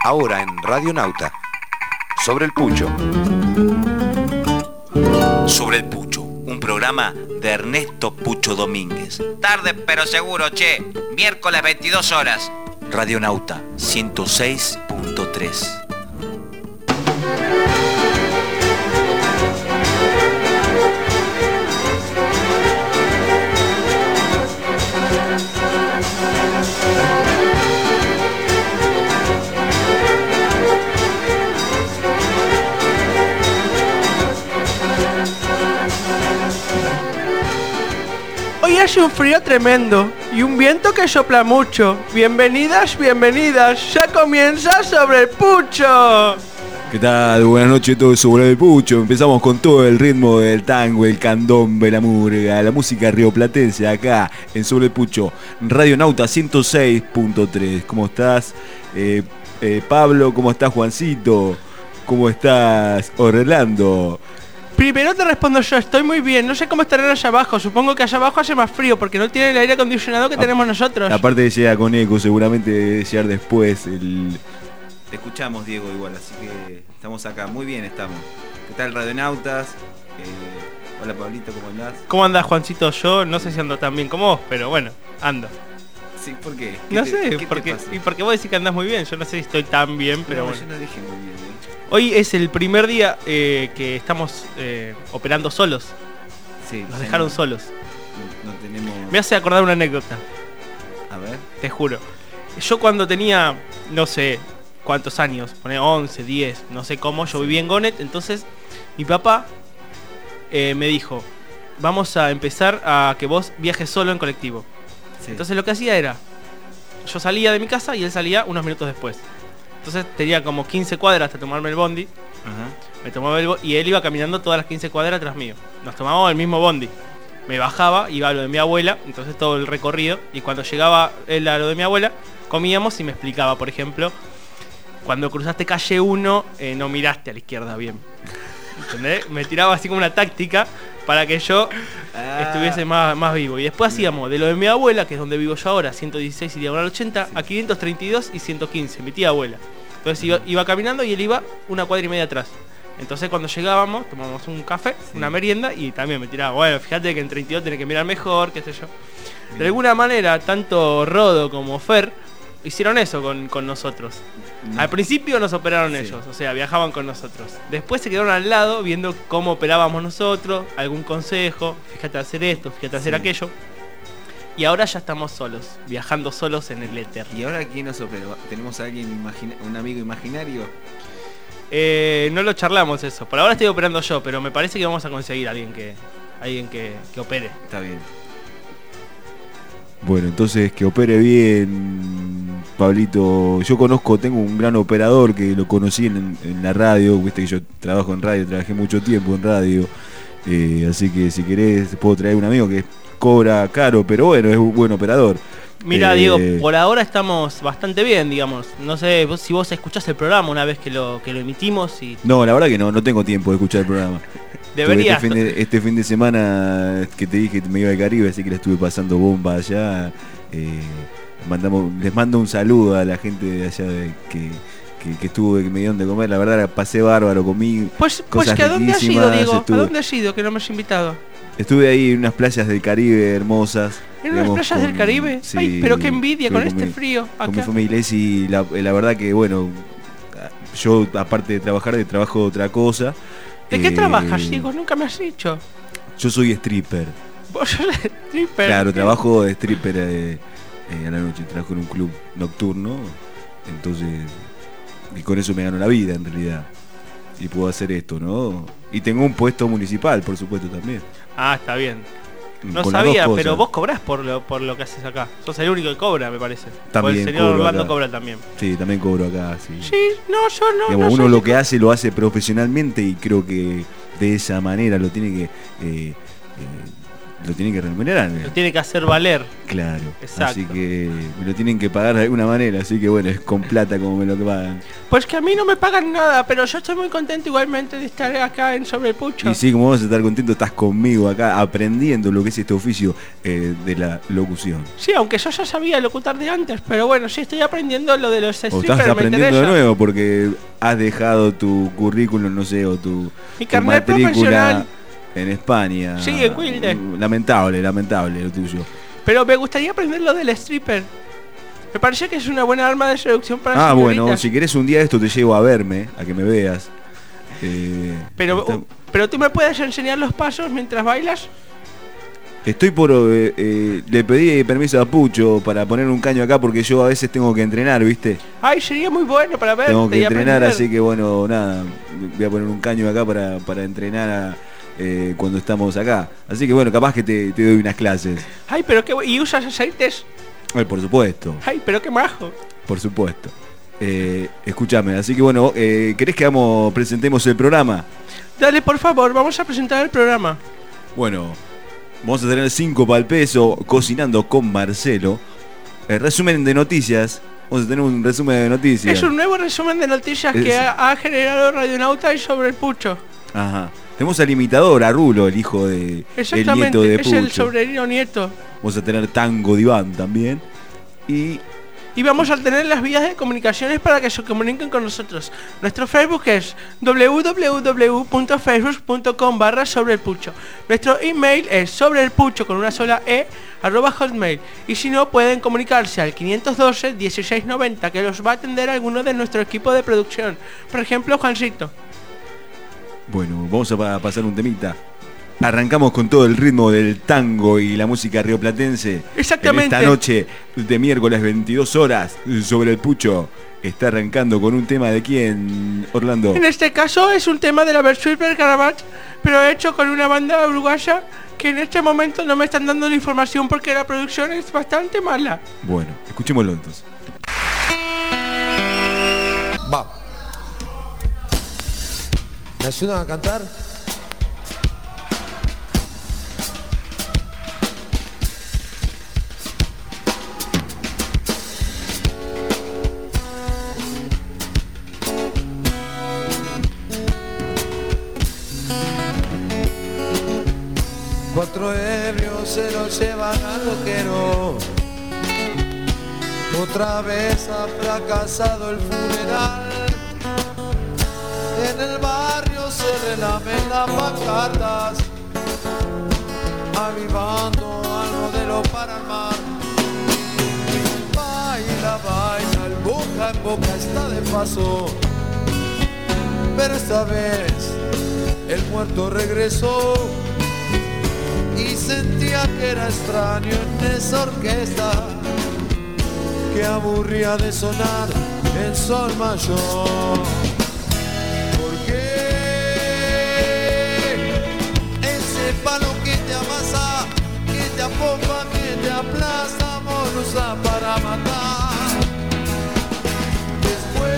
Ahora en Radio Nauta, Sobre el Pucho. Sobre el Pucho, un programa de Ernesto Pucho Domínguez. Tarde pero seguro, che. Miércoles 22 horas. Radio Nauta 106.3. Hoy hace un frío tremendo y un viento que sopla mucho. Bienvenidas, bienvenidas. Ya comienza Sobre el Pucho. ¿Qué tal? Buenas noches a todos sobre el Pucho. Empezamos con todo el ritmo del tango, el candombe, la murga, la música rioplatense acá en Sobre el Pucho. Radio Nauta 106.3. ¿Cómo estás, Pablo? ¿Cómo estás, Juancito? ¿Cómo estás, Orlando? Primero te respondo yo, estoy muy bien. No sé cómo estarán allá abajo. Supongo que allá abajo hace más frío porque no tienen el aire acondicionado que tenemos nosotros. Aparte de llegar con eco, seguramente debe llegar después el... Te escuchamos, Diego, igual, así que estamos acá. Muy bien estamos. ¿Qué tal, Radionautas? Hola, Pablito, ¿cómo andás? ¿Cómo andás, Juancito? Yo no sé si ando tan bien como vos, pero bueno, ando. Sí, ¿por qué? No sé, porque vos decís que andás muy bien. Yo no sé si estoy tan bien, pero bueno. Yo no dije muy bien, Hoy es el primer día que estamos operando solos. Sí, Nos dejaron solos. No tenemos... Me hace acordar una anécdota. A ver. Te juro. Yo cuando tenía, no sé cuántos años, poné 11, 10, no sé cómo, yo vivía en Gonet, entonces mi papá me dijo, vamos a empezar a que vos viajes solo en colectivo. Sí. Entonces lo que hacía era, yo salía de mi casa y él salía unos minutos después. Entonces tenía como 15 cuadras hasta tomarme el bondi. Ajá. Me tomaba y él iba caminando todas las 15 cuadras tras mío. Nos tomábamos el mismo bondi. Me bajaba, iba a lo de mi abuela, entonces todo el recorrido. Y cuando llegaba él a lo de mi abuela, comíamos y me explicaba, por ejemplo, cuando cruzaste calle 1, no miraste a la izquierda bien. ¿Entendés? Me tiraba así como una táctica para que yo estuviese más vivo. Y después hacíamos de lo de mi abuela, que es donde vivo yo ahora, 116 y diagonal 80, a 532 y 115, mi tía abuela. Entonces iba caminando y él iba una cuadra y media atrás. Entonces cuando llegábamos, tomábamos un café, una merienda, y también me tiraba, bueno, fíjate que en 32 tenés que mirar mejor, qué sé yo. De alguna manera, tanto Rodo como Fer hicieron eso con nosotros. Al principio nos operaron ellos, o sea, viajaban con nosotros. Después se quedaron al lado viendo cómo operábamos nosotros, algún consejo, fíjate hacer esto, fíjate hacer aquello. Y ahora ya estamos solos, viajando solos en el éter. ¿Y ahora quién nos operó? ¿Tenemos a alguien, un amigo imaginario? No lo charlamos eso. Por ahora estoy operando yo, pero me parece que vamos a conseguir a alguien que opere. Está bien. Bueno, entonces que opere bien, Pablito. Yo tengo un gran operador que lo conocí en la radio. Viste que yo trabajo en radio, trabajé mucho tiempo en radio. Así que si querés puedo traer un amigo que cobra caro, pero bueno, es un buen operador. Mira, Diego, por ahora estamos bastante bien, digamos. No sé si vos escuchás el programa una vez que lo emitimos. No, la verdad que no tengo tiempo de escuchar el programa. Deberías. Este fin de semana que te dije que me iba al Caribe, así que la estuve pasando bomba allá. Les mando un saludo a la gente de allá que estuvo, que me dieron de comer. La verdad la pasé bárbaro, comí pues cosas que ¿a dónde has ido, Diego? Estuve... ¿A dónde has ido que no me has invitado? Estuve ahí en unas playas del Caribe hermosas. ¿En unas playas del Caribe? Sí, ay, pero qué envidia con este frío acá. Con mi familia y la verdad que bueno, yo aparte de trabajar, trabajo otra cosa. ¿De qué trabajas, Diego? Nunca me has dicho. Yo soy stripper. ¿Vos sos stripper? Claro, trabajo de stripper a la noche, trabajo en un club nocturno. Entonces, y con eso me gano la vida en realidad. Y puedo hacer esto, ¿no? Y tengo un puesto municipal, por supuesto, también. Ah, está bien. No sabía, pero vos cobrás por lo que haces acá. Sos el único que cobra, me parece. También el señor Orlando acá. cobra también. Sí, también cobro acá, sí. Sí, no, yo no. Digamos, no uno soy lo que hace lo hace profesionalmente y creo que de esa manera lo tiene que lo tienen que remunerar. Lo tiene que hacer valer. Claro. Exacto. Así que me lo tienen que pagar de alguna manera, así que bueno, es con plata como me lo pagan. Pues que a mí no me pagan nada, pero yo estoy muy contento igualmente de estar acá en Sobre el Pucho. Y sí, como vas a estar contento, estás conmigo acá aprendiendo lo que es este oficio de la locución. Sí, aunque yo ya sabía locutar de antes, pero bueno, sí estoy aprendiendo lo de los O strippers. estás me aprendiendo de interesa. nuevo porque has dejado tu currículum, no sé, o tu Mi tu carnet profesional. en España. Sí, en Wilde. Lamentable lo tuyo. Pero me gustaría aprender lo del stripper. Me parece que es una buena arma de seducción para Ah, señoritas. bueno, si querés un día de esto te llevo a verme, a que me veas. Pero tú me puedes enseñar los pasos mientras bailas. Estoy por... le pedí permiso a Pucho para poner un caño acá porque yo a veces tengo que entrenar, ¿viste? Ay, sería muy bueno para verte Tengo que y entrenar, aprender. así que bueno, nada, voy a poner un caño acá para entrenar cuando estamos acá. Así que bueno, capaz que te doy unas clases. Ay, pero qué... ¿Y usas aceites? Ay, por supuesto, Ay, pero qué majo. por supuesto. Escúchame, así que bueno, ¿querés que presentemos el programa? Dale, por favor, vamos a presentar el programa. Bueno, vamos a tener 5 pa'l peso, cocinando con Marcelo. Resumen de noticias. Vamos a tener un resumen de noticias. Es un nuevo resumen de noticias Es- que ha generado Radionauta y Sobre el Pucho. Ajá. Tenemos al imitador, a Rulo, el hijo de... el Exactamente, nieto de es Pucho. el sobrino nieto. Vamos a tener Tango Diván también. Y Y vamos a tener las vías de comunicaciones para que se comuniquen con nosotros. Nuestro Facebook es www.facebook.com/sobreelpucho. Nuestro email es sobreelpucho con una sola e @hotmail. Y si no, pueden comunicarse al 512 1690, que los va a atender alguno de nuestro equipo de producción. Por ejemplo, Juancito. bueno, vamos a pasar un temita. Arrancamos con todo el ritmo del tango y la música rioplatense. Exactamente. En esta noche de miércoles 22 horas, Sobre el Pucho está arrancando con un tema de quién, Orlando. En este caso es un tema de la Versuit Bergarabat, pero hecho con una banda uruguaya que en este momento no me están dando la información porque la producción es bastante mala. Bueno, escuchémoslo entonces. Va. ¿Me ayudan a cantar? Cuatro ebrios se lo llevan al loquero. Otra vez ha fracasado el funeral. En el barrio se relamen las pancartas, avivando al modelo para armar. Baila, baila, el boca en boca está de paso. Pero esta vez el muerto regresó y sentía que era extraño en esa orquesta que aburría de sonar en sol mayor. Porque ese palo que te amasa, que te apompa, que te aplasta, amor usa para matar. Después,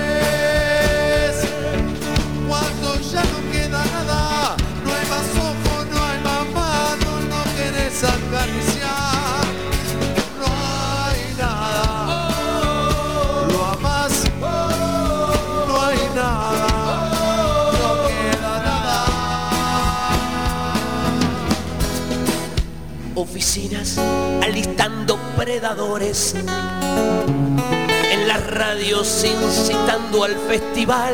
cuando ya no queda nada, no hay más ojo, no hay más mano, no querés acariciar, no hay nada, lo amás, no hay nada, no queda nada. Oficinas alistando predadores, en las radios incitando al festival,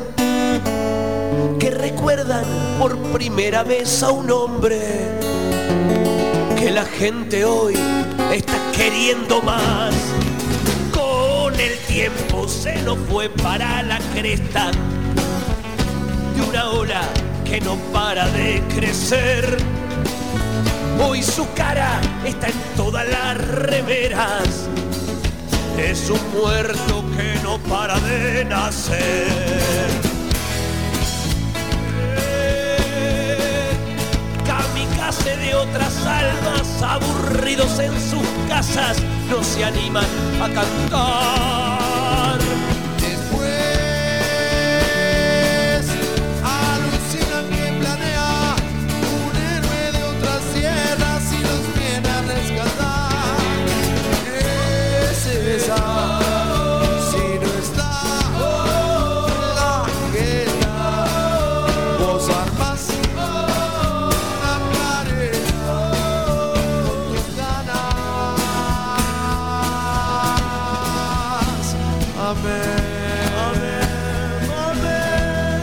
que recuerdan por primera vez a un hombre que la gente hoy está queriendo más. Con el tiempo se nos fue para la cresta de una ola que no para de crecer. Hoy su cara está en todas las remeras. Es un muerto que no para de nacer. Kamikaze de otras almas, aburridos en sus casas, no se animan a cantar. Después alucinan que planea un héroe de otra sierra Amén, amén, amén.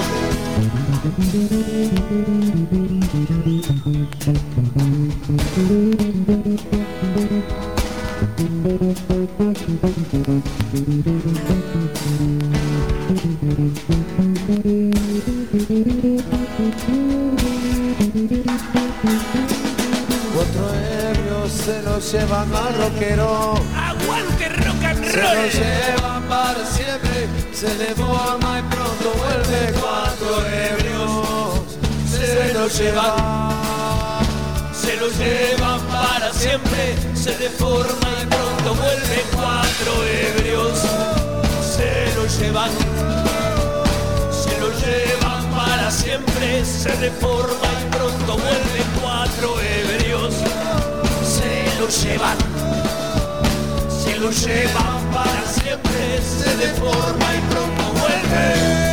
Cuatro ebrios se los llevan al rockero. ¡Aguante rock and Se lo roll! llevan para siempre, se deforma y pronto vuelve. Cuatro ebrios se lo llevan. Se lo llevan para siempre, se deforma y pronto vuelve. Cuatro ebrios se lo llevan. Se lo llevan para siempre, se deforma y pronto vuelve. Cuatro ebrios se lo llevan. Se lo llevan para siempre, se deforma y pronto vuelve.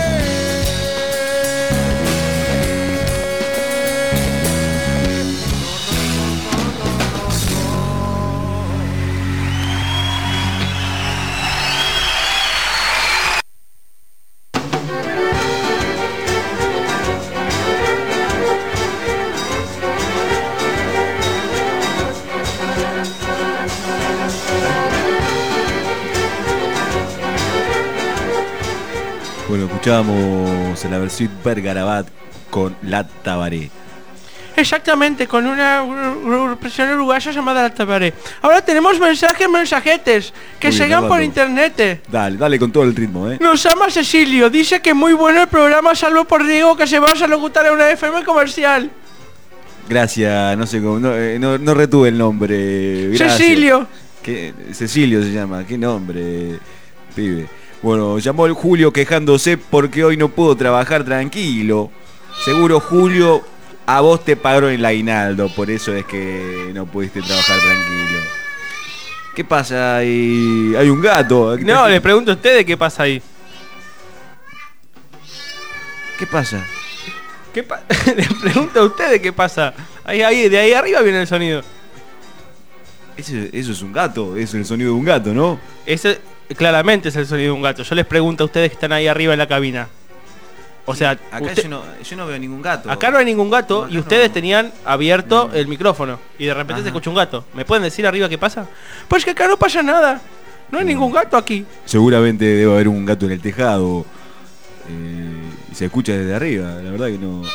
Bueno, escuchábamos en la versión Bergarabat con La Tabaré. Exactamente, con una expresión uruguaya llamada La Tabaré. Ahora tenemos mensajetes que Muy bien, llegan por Armando. internet. Dale con todo el ritmo, Nos llama Cecilio, dice que muy bueno el programa, salvo por Diego que se va a locutar en una FM comercial. Gracias, no sé cómo, no retuve el nombre. Gracias. Cecilio. Cecilio se llama, qué nombre, pibe. Bueno, llamó el Julio quejándose porque hoy no pudo trabajar tranquilo. Seguro, Julio, a vos te pagaron el aguinaldo, por eso es que no pudiste trabajar tranquilo. ¿Qué pasa? Hay un gato. No, le pregunto a ustedes qué pasa ahí. ¿Qué pasa? Le pregunto a ustedes qué pasa. Ahí, de ahí arriba viene el sonido. Eso es un gato, eso es el sonido de un gato, ¿no? Ese claramente es el sonido de un gato. Yo les pregunto a ustedes que están ahí arriba en la cabina. O sea, Acá yo no veo ningún gato. acá no hay ningún gato No, y acá ustedes no. tenían abierto el micrófono y de repente Ajá. se escucha un gato. ¿Me pueden decir arriba qué pasa? Pues que acá no pasa nada. No hay ningún gato aquí. Seguramente debe haber un gato en el tejado. Y se escucha desde arriba, la verdad que no.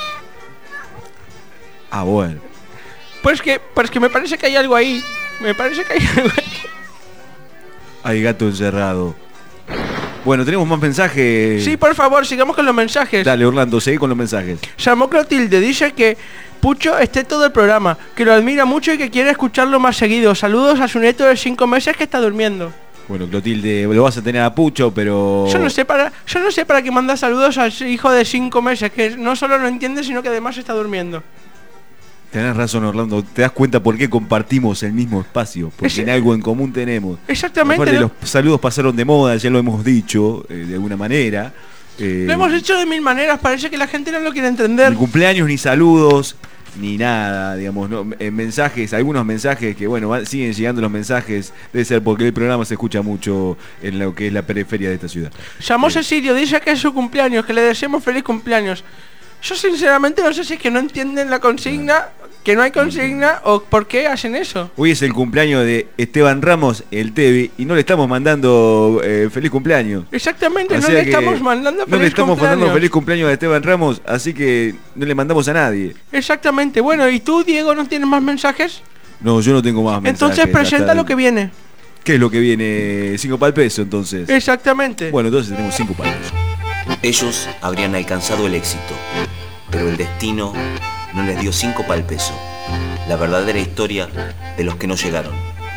Ah, bueno. Pues que me parece que hay algo ahí. Me parece que hay algo ahí. Hay gato encerrado. Bueno, tenemos más mensajes. Sí, por favor, sigamos con los mensajes. Dale, Orlando, seguí con los mensajes. Llamó Clotilde, dice que Pucho esté todo el programa, que lo admira mucho y que quiere escucharlo más seguido. Saludos a su nieto de 5 meses que está durmiendo. Bueno, Clotilde, lo vas a tener a Pucho, pero... Yo no sé para qué manda saludos al hijo de 5 meses, que no solo no entiende, sino que además está durmiendo. Tenés razón, Orlando. ¿Te das cuenta por qué compartimos el mismo espacio? Porque en algo en común tenemos. Exactamente. Aparte, ¿no? los saludos pasaron de moda, ya lo hemos dicho, de alguna manera. Lo hemos hecho de 1000 maneras, parece que la gente no lo quiere entender. Ni cumpleaños, ni saludos, ni nada, digamos, ¿no? Mensajes, algunos mensajes que, bueno, siguen llegando los mensajes. Debe ser porque el programa se escucha mucho en lo que es la periferia de esta ciudad. Llamó Cecilio, dice que es su cumpleaños, que le deseamos feliz cumpleaños. Yo sinceramente no sé si es que no entienden la consigna, que no hay consigna, o por qué hacen eso. Hoy es el cumpleaños de Esteban Ramos, el Tevi, y no le estamos mandando feliz cumpleaños. Exactamente, O no sea le que estamos mandando No le feliz estamos cumpleaños. mandando feliz cumpleaños a Esteban Ramos, así que no le mandamos a nadie. Exactamente, bueno, ¿y tú, Diego, no tienes más mensajes? No, yo no tengo más mensajes. Entonces presenta hasta- lo que viene. ¿Qué es lo que viene? 5 para el peso, entonces. Exactamente. Bueno, entonces tenemos 5 para el peso. Ellos habrían alcanzado el éxito, pero el destino no les dio 5 para el peso. La verdadera historia de los que no llegaron.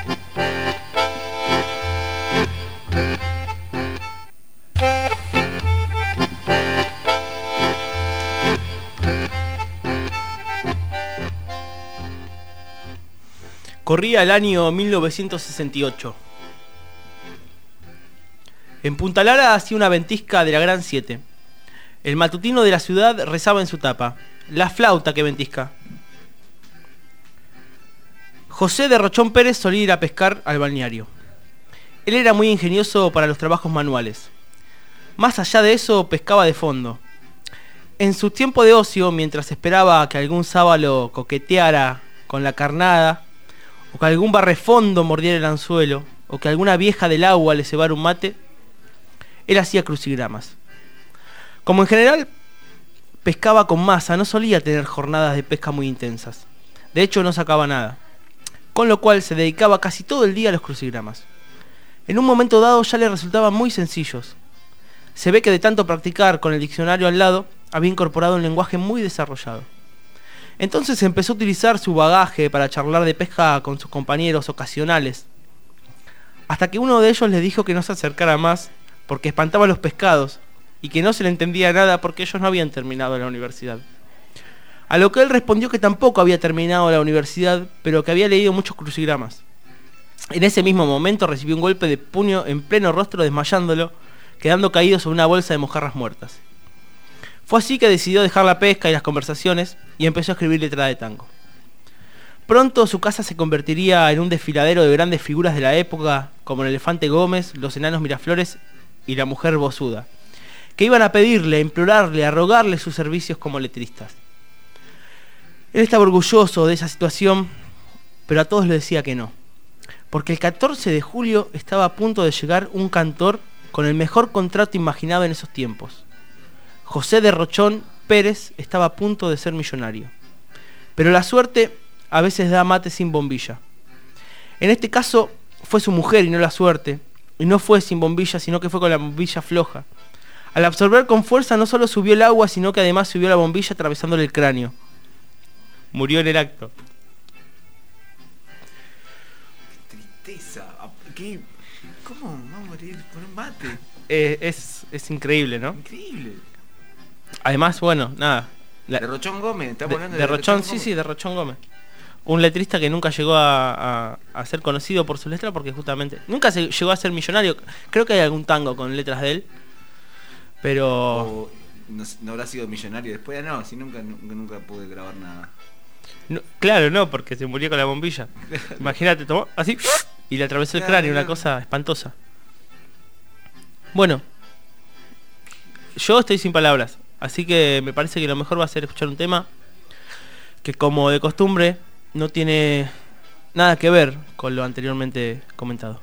Corría el año 1968. En Punta Lara hacía una ventisca de la Gran 7. El matutino de la ciudad rezaba en su tapa: la flauta que ventisca. José de Rochón Pérez solía ir a pescar al balneario. Él era muy ingenioso para los trabajos manuales. Más allá de eso, pescaba de fondo. En su tiempo de ocio, mientras esperaba que algún sábalo coqueteara con la carnada, o que algún barrefondo mordiera el anzuelo, o que alguna vieja del agua le cebara un mate, él hacía crucigramas. Como en general pescaba con masa, no solía tener jornadas de pesca muy intensas. De hecho, no sacaba nada. Con lo cual se dedicaba casi todo el día a los crucigramas. En un momento dado ya le resultaban muy sencillos. Se ve que de tanto practicar con el diccionario al lado, había incorporado un lenguaje muy desarrollado. Entonces empezó a utilizar su bagaje para charlar de pesca con sus compañeros ocasionales. Hasta que uno de ellos le dijo que no se acercara más porque espantaba a los pescados y que no se le entendía nada porque ellos no habían terminado la universidad. A lo que él respondió que tampoco había terminado la universidad, pero que había leído muchos crucigramas. En ese mismo momento recibió un golpe de puño en pleno rostro, desmayándolo, quedando caído sobre una bolsa de mojarras muertas. Fue así que decidió dejar la pesca y las conversaciones y empezó a escribir letra de tango. Pronto su casa se convertiría en un desfiladero de grandes figuras de la época, como el elefante Gómez, los enanos Miraflores y la mujer Bosuda, que iban a pedirle, a implorarle, a rogarle sus servicios como letristas. Él estaba orgulloso de esa situación, pero a todos le decía que no, porque el 14 de julio estaba a punto de llegar un cantor con el mejor contrato imaginado en esos tiempos. José de Rochón Pérez estaba a punto de ser millonario. Pero la suerte a veces da mate sin bombilla. En este caso fue su mujer y no la suerte, y no fue sin bombilla, sino que fue con la bombilla floja. Al absorber con fuerza no solo subió el agua, sino que además subió la bombilla atravesándole el cráneo. Murió en el acto. Qué tristeza. ¿Cómo va a morir por un mate? Es increíble, ¿no? Increíble. Además, bueno, nada. De Rochón Gómez, ¿estamos hablando de Rochón, Gómez? sí, de Rochón Gómez. Un letrista que nunca llegó a ser conocido por su letra porque justamente nunca se llegó a ser millonario. Creo que hay algún tango con letras de él, pero... O no habrá sido millonario después, no, si nunca pude grabar nada. No, claro, no, porque se murió con la bombilla. Imagínate, tomó así y le atravesó el cráneo, una cosa espantosa. Bueno, yo estoy sin palabras, así que me parece que lo mejor va a ser escuchar un tema que, como de costumbre, no tiene nada que ver con lo anteriormente comentado.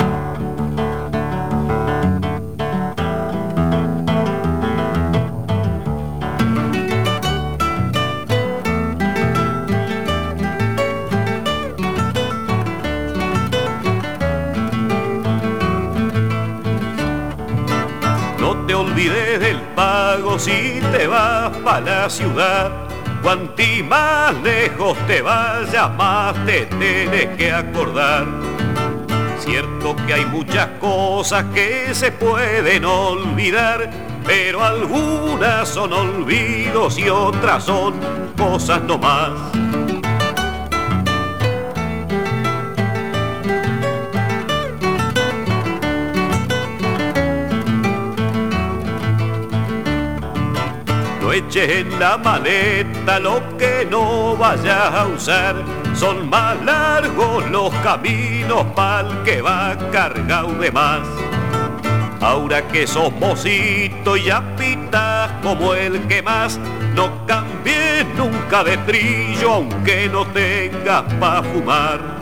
No te olvides del pago si te vas pa' la ciudad. Cuanti más lejos te vayas, más te tienes que acordar. Cierto que hay muchas cosas que se pueden olvidar, pero algunas son olvidos y otras son cosas nomás. No eches en la maleta lo que no vayas a usar. Son más largos los caminos pa'l que va cargado de más. Ahora que sos mocito y ya pitas como el que más, no cambies nunca de trillo aunque no tengas pa' fumar.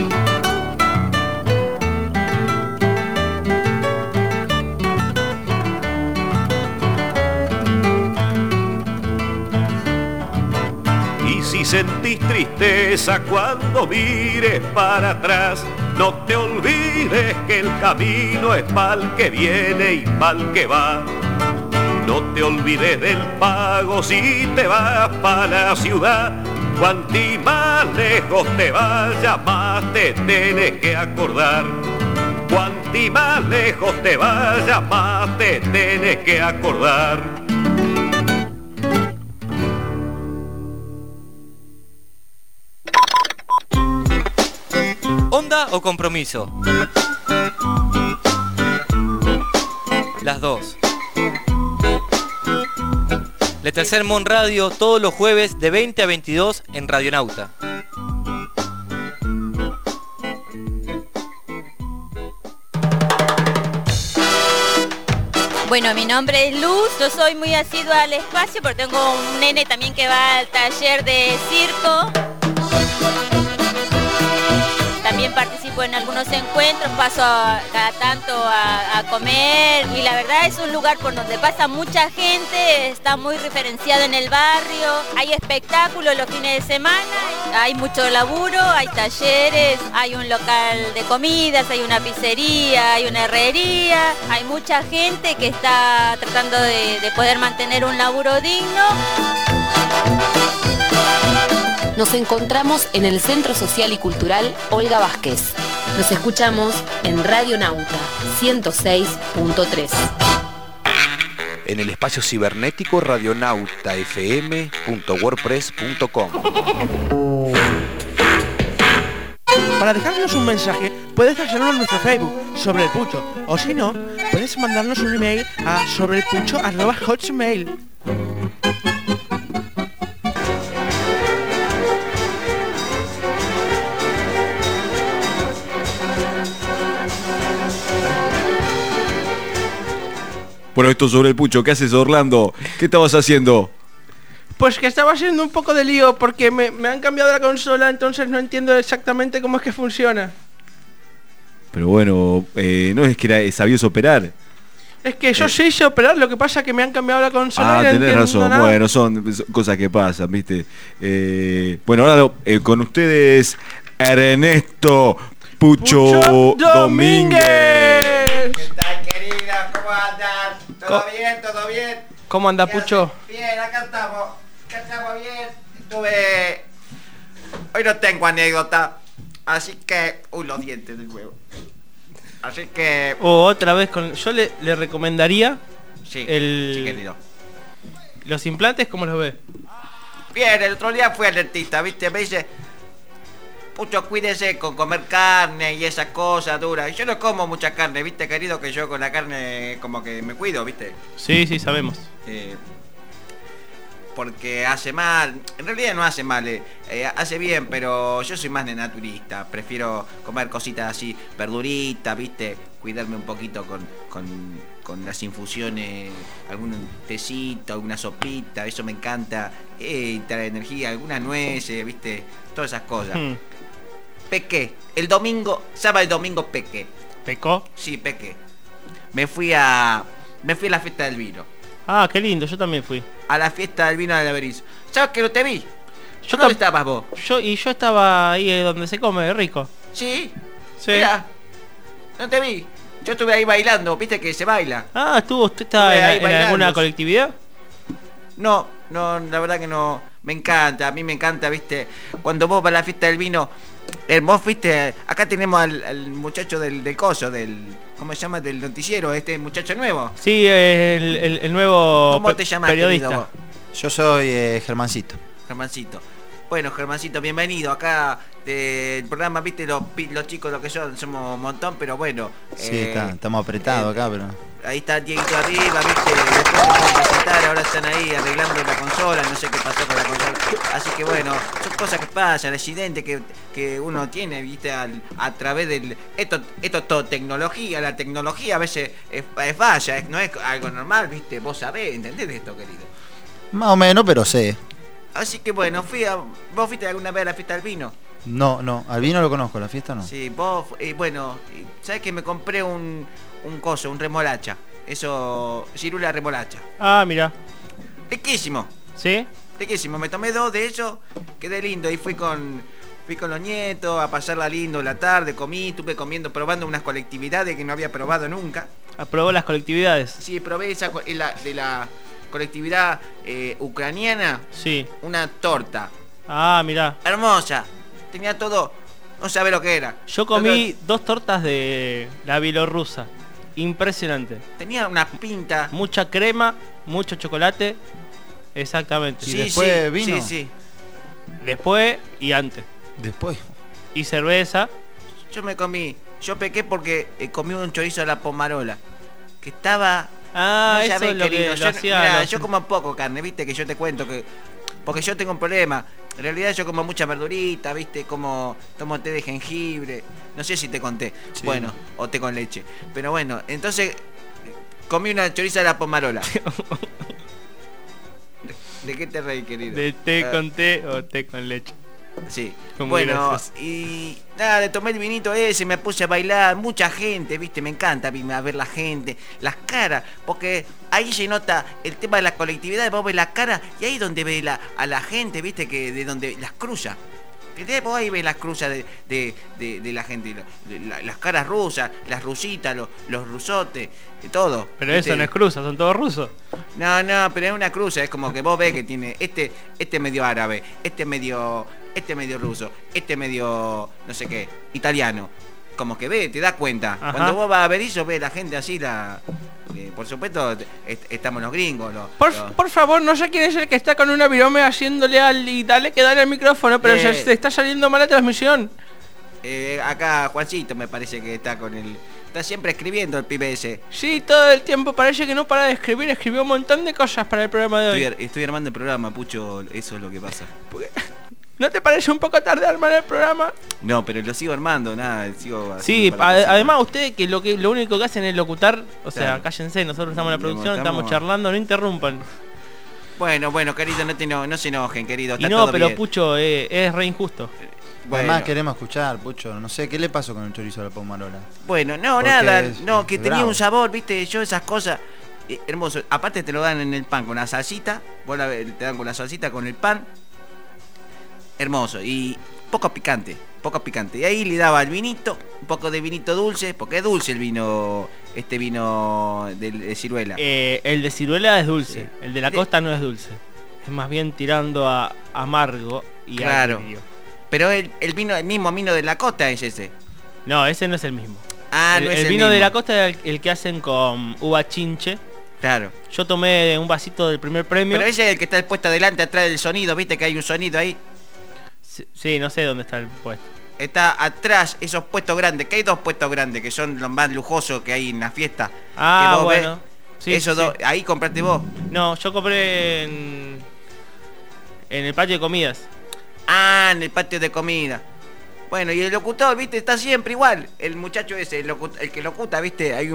Si sentís tristeza cuando mires para atrás, no te olvides que el camino es pa'l que viene y pa'l que va. No te olvides del pago si te vas pa' la ciudad. Cuanti más lejos te vayas, más te tienes que acordar. Cuanti más lejos te vayas, más te tienes que acordar. ¿Onda o compromiso? Las dos. Letra Sermón Radio todos los jueves de 20 a 22 en Radionauta. Bueno, mi nombre es Luz, yo soy muy asidua al espacio porque tengo un nene también que va al taller de circo. También participo en algunos encuentros, paso cada tanto a comer y la verdad es un lugar por donde pasa mucha gente, está muy referenciado en el barrio, hay espectáculos los fines de semana, hay mucho laburo, hay talleres, hay un local de comidas, hay una pizzería, hay una herrería, hay mucha gente que está tratando de poder mantener un laburo digno. Nos encontramos en el Centro Social y Cultural Olga Vázquez. Nos escuchamos en Radio Nauta 106.3. En el espacio cibernético radionautafm.wordpress.com. Para dejarnos un mensaje, puedes hacerlo en nuestro Facebook, Sobre el Pucho. O si no, puedes mandarnos un email a sobreelpucho@hotmail. Bueno, esto Sobre el Pucho. ¿Qué haces, Orlando? ¿Qué estabas haciendo? Pues que estaba haciendo un poco de lío porque me han cambiado la consola, entonces no entiendo exactamente cómo es que funciona. Pero bueno, no es que sabías operar. Es que yo sí sé operar, lo que pasa es que me han cambiado la consola y no tenés entiendo razón. nada. Bueno, son cosas que pasan, ¿viste? Bueno, ahora con ustedes, Ernesto Pucho Domínguez. ¿Qué tal, querida? ¿Cómo andan? ¿Todo bien? ¿Todo bien? ¿Cómo anda, Pucho? Bien, acá estamos bien. Hoy no tengo anécdota, así que... Uy, los dientes del huevo. Así que... otra vez con... Yo le recomendaría... Sí, sí, querido. Los implantes, ¿cómo los ves? Bien, el otro día fui al dentista, ¿viste? Me dice... Pucho, cuídese con comer carne y esas cosas duras. Yo no como mucha carne, ¿viste, querido? Que yo con la carne como que me cuido, ¿viste? Sí, sabemos. Porque hace mal. En realidad no hace mal, hace bien, pero yo soy más de naturista. Prefiero comer cositas así, verduritas, ¿viste? Cuidarme un poquito con las infusiones, algún tecito, alguna sopita, eso me encanta. Trae energía, algunas nueces, ¿viste? Todas esas cosas. Pequé. El domingo, sábado y domingo pequé. ¿Pecó? Sí, pequé. Me fui a la fiesta del vino. Ah, qué lindo, yo también fui. A la fiesta del vino de la Berizo. ¿Sabes que no te vi? ¿Dónde estabas vos? Yo estaba ahí donde se come, rico. ¿Sí? Sí. Mirá, no te vi. Yo estuve ahí bailando, viste que se baila. Ah, ¿usted estaba en alguna colectividad? No, la verdad que no. Me encanta, a mí me encanta, viste. Cuando vos vas a la fiesta del vino, vos fuiste, acá tenemos al muchacho del coso, ¿cómo se llama? Del noticiero, este muchacho nuevo. Sí, el nuevo ¿Cómo te llamas, periodista. querido? Yo soy Germancito. Germancito. Bueno, Germancito, bienvenido acá del programa, viste, los chicos lo que somos un montón, pero bueno. Sí, estamos apretados acá, pero... Ahí está Dieguito arriba, viste, después se pueden presentar, ahora están ahí arreglando la consola, no sé qué pasó con la consola. Así que bueno, son cosas que pasan, accidentes que uno tiene, viste, a través del... Esto es todo tecnología, la tecnología a veces es falla, no es algo normal, viste, vos sabés, ¿entendés esto, querido? Más o menos, pero sé. Así que bueno, ¿vos fuiste alguna vez a la fiesta del vino? No, al vino lo conozco, la fiesta no. Sí, vos, bueno, ¿sabés que me compré un remolacha? Eso, cirula remolacha. Ah, mira. Riquísimo. ¿Sí? Riquísimo, me tomé 2 de ellos, quedé lindo y fui con los nietos a pasarla lindo la tarde, estuve comiendo, probando unas colectividades que no había probado nunca. ¿Aprobó las colectividades? Sí, probé esa de la colectividad ucraniana. Sí. Una torta. Ah, mira. Hermosa. Tenía todo. No sabe lo que era. Yo comí 2 tortas de la bielorrusa. Impresionante. Tenía una pinta. Mucha crema, mucho chocolate. Exactamente. ¿Y después vino? Sí. Después y antes. Después. Y cerveza. Yo pequé porque comí un chorizo a la pomarola. Que estaba... Ah, no, eso es lo querido. que lo hacía. Yo como poco carne, viste, que yo te cuento que... Porque yo tengo un problema. En realidad yo como mucha verdurita, viste, tomo té de jengibre. No sé si te conté. Sí. Bueno, o té con leche. Pero bueno, entonces Comí una choriza de la Pomarola. ¿De qué te reí, querido? ¿De té con té o té con leche? Sí. Fue muy Bueno, gracioso. y nada, tomé el vinito ese, me puse a bailar, mucha gente, viste, me encanta a ver la gente, las caras, porque ahí se nota el tema de la colectividad, vos ves la cara y ahí donde ves a la gente, viste, que de donde las cruza. Que vos ahí ves las cruzas de la gente, las caras rusas, las rusitas, los rusotes, de todo. Pero ¿viste? eso no es cruza, son todos rusos. No, pero es una cruza, es como que vos ves que tiene este medio árabe, este medio ruso, este medio no sé qué, italiano. Como que ve, te das cuenta. Ajá. Cuando vos vas a ver eso, ves la gente así, por supuesto, estamos los gringos. Por favor, no sé quién es el que está con una virome haciéndole y dale que dale el micrófono, pero se está saliendo mal la transmisión. Acá Juancito me parece que está con el... Está siempre escribiendo el pibe ese. Sí, todo el tiempo parece que no para de escribir, escribió un montón de cosas para el programa de hoy. Estoy armando el programa, Pucho, eso es lo que pasa. ¿No te parece un poco tarde armar el programa? No, pero lo sigo armando, nada, sigo Sí, haciendo para además ustedes que lo único que hacen es locutar, o sea, Claro. cállense, nosotros estamos en la producción, Estamos- estamos charlando, no interrumpan. Bueno, querido, no se enojen, querido. Y Está no, todo pero bien. Pucho, es re injusto. Además queremos escuchar, Pucho. No sé, ¿qué le pasó con el chorizo a la Pomarola? Bueno, no, Porque nada, es no, que tenía bravo. un sabor, viste, yo esas cosas, hermoso. Aparte te lo dan en el pan con la salsita, te dan con la salsita, con el pan, hermoso, y poco picante. Y ahí le daba el vinito, un poco de vinito dulce, porque es dulce el vino, este vino de ciruela. El de ciruela es dulce, el de la costa no es dulce. Es más bien tirando a amargo y Claro. agrio. Pero el mismo vino de la costa es ese. No, ese no es el mismo. Ah, el, no es el el vino de mismo. la costa es el que hacen con uva chinche. Claro. Yo tomé un vasito del primer premio. Pero ese es el que está puesto adelante, atrás del sonido, viste que hay un sonido ahí. Sí, no sé dónde está el puesto. Está atrás, esos puestos grandes, que hay dos puestos grandes, que son los más lujosos que hay en la fiesta. Ah, Que vos bueno. ves, Sí, esos sí. dos, ahí compraste vos. No, yo compré en el patio de comidas. Ah, en el patio de comida. Bueno, y el locutor, viste, está siempre igual. El muchacho ese, el que locuta, viste, hay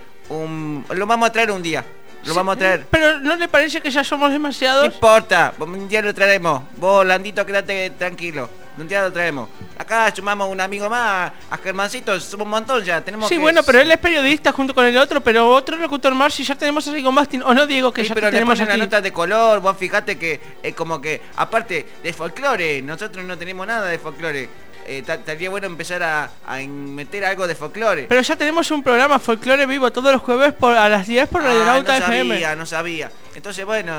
lo vamos a traer un día. Lo vamos a traer. Pero ¿no le parece que ya somos demasiados? No importa, un día lo traeremos. Vos, Landito, quédate tranquilo. Un día lo traemos. Acá sumamos un amigo más, a Germancito, somos un montón ya. Tenemos Sí, que... bueno, pero él es periodista junto con el otro, pero otro locutor más, si ya tenemos a Diego Mastin, o no Diego, que Sí, ya pero le tenemos ponen aquí. la nota de color, vos fijate que es como que, aparte de folclore, nosotros no tenemos nada de folclore. Estaría bueno empezar a meter algo de folclore. Pero ya tenemos un programa Folclore Vivo todos los jueves a las 10 por Radio Nauta FM. No sabía. Entonces, bueno,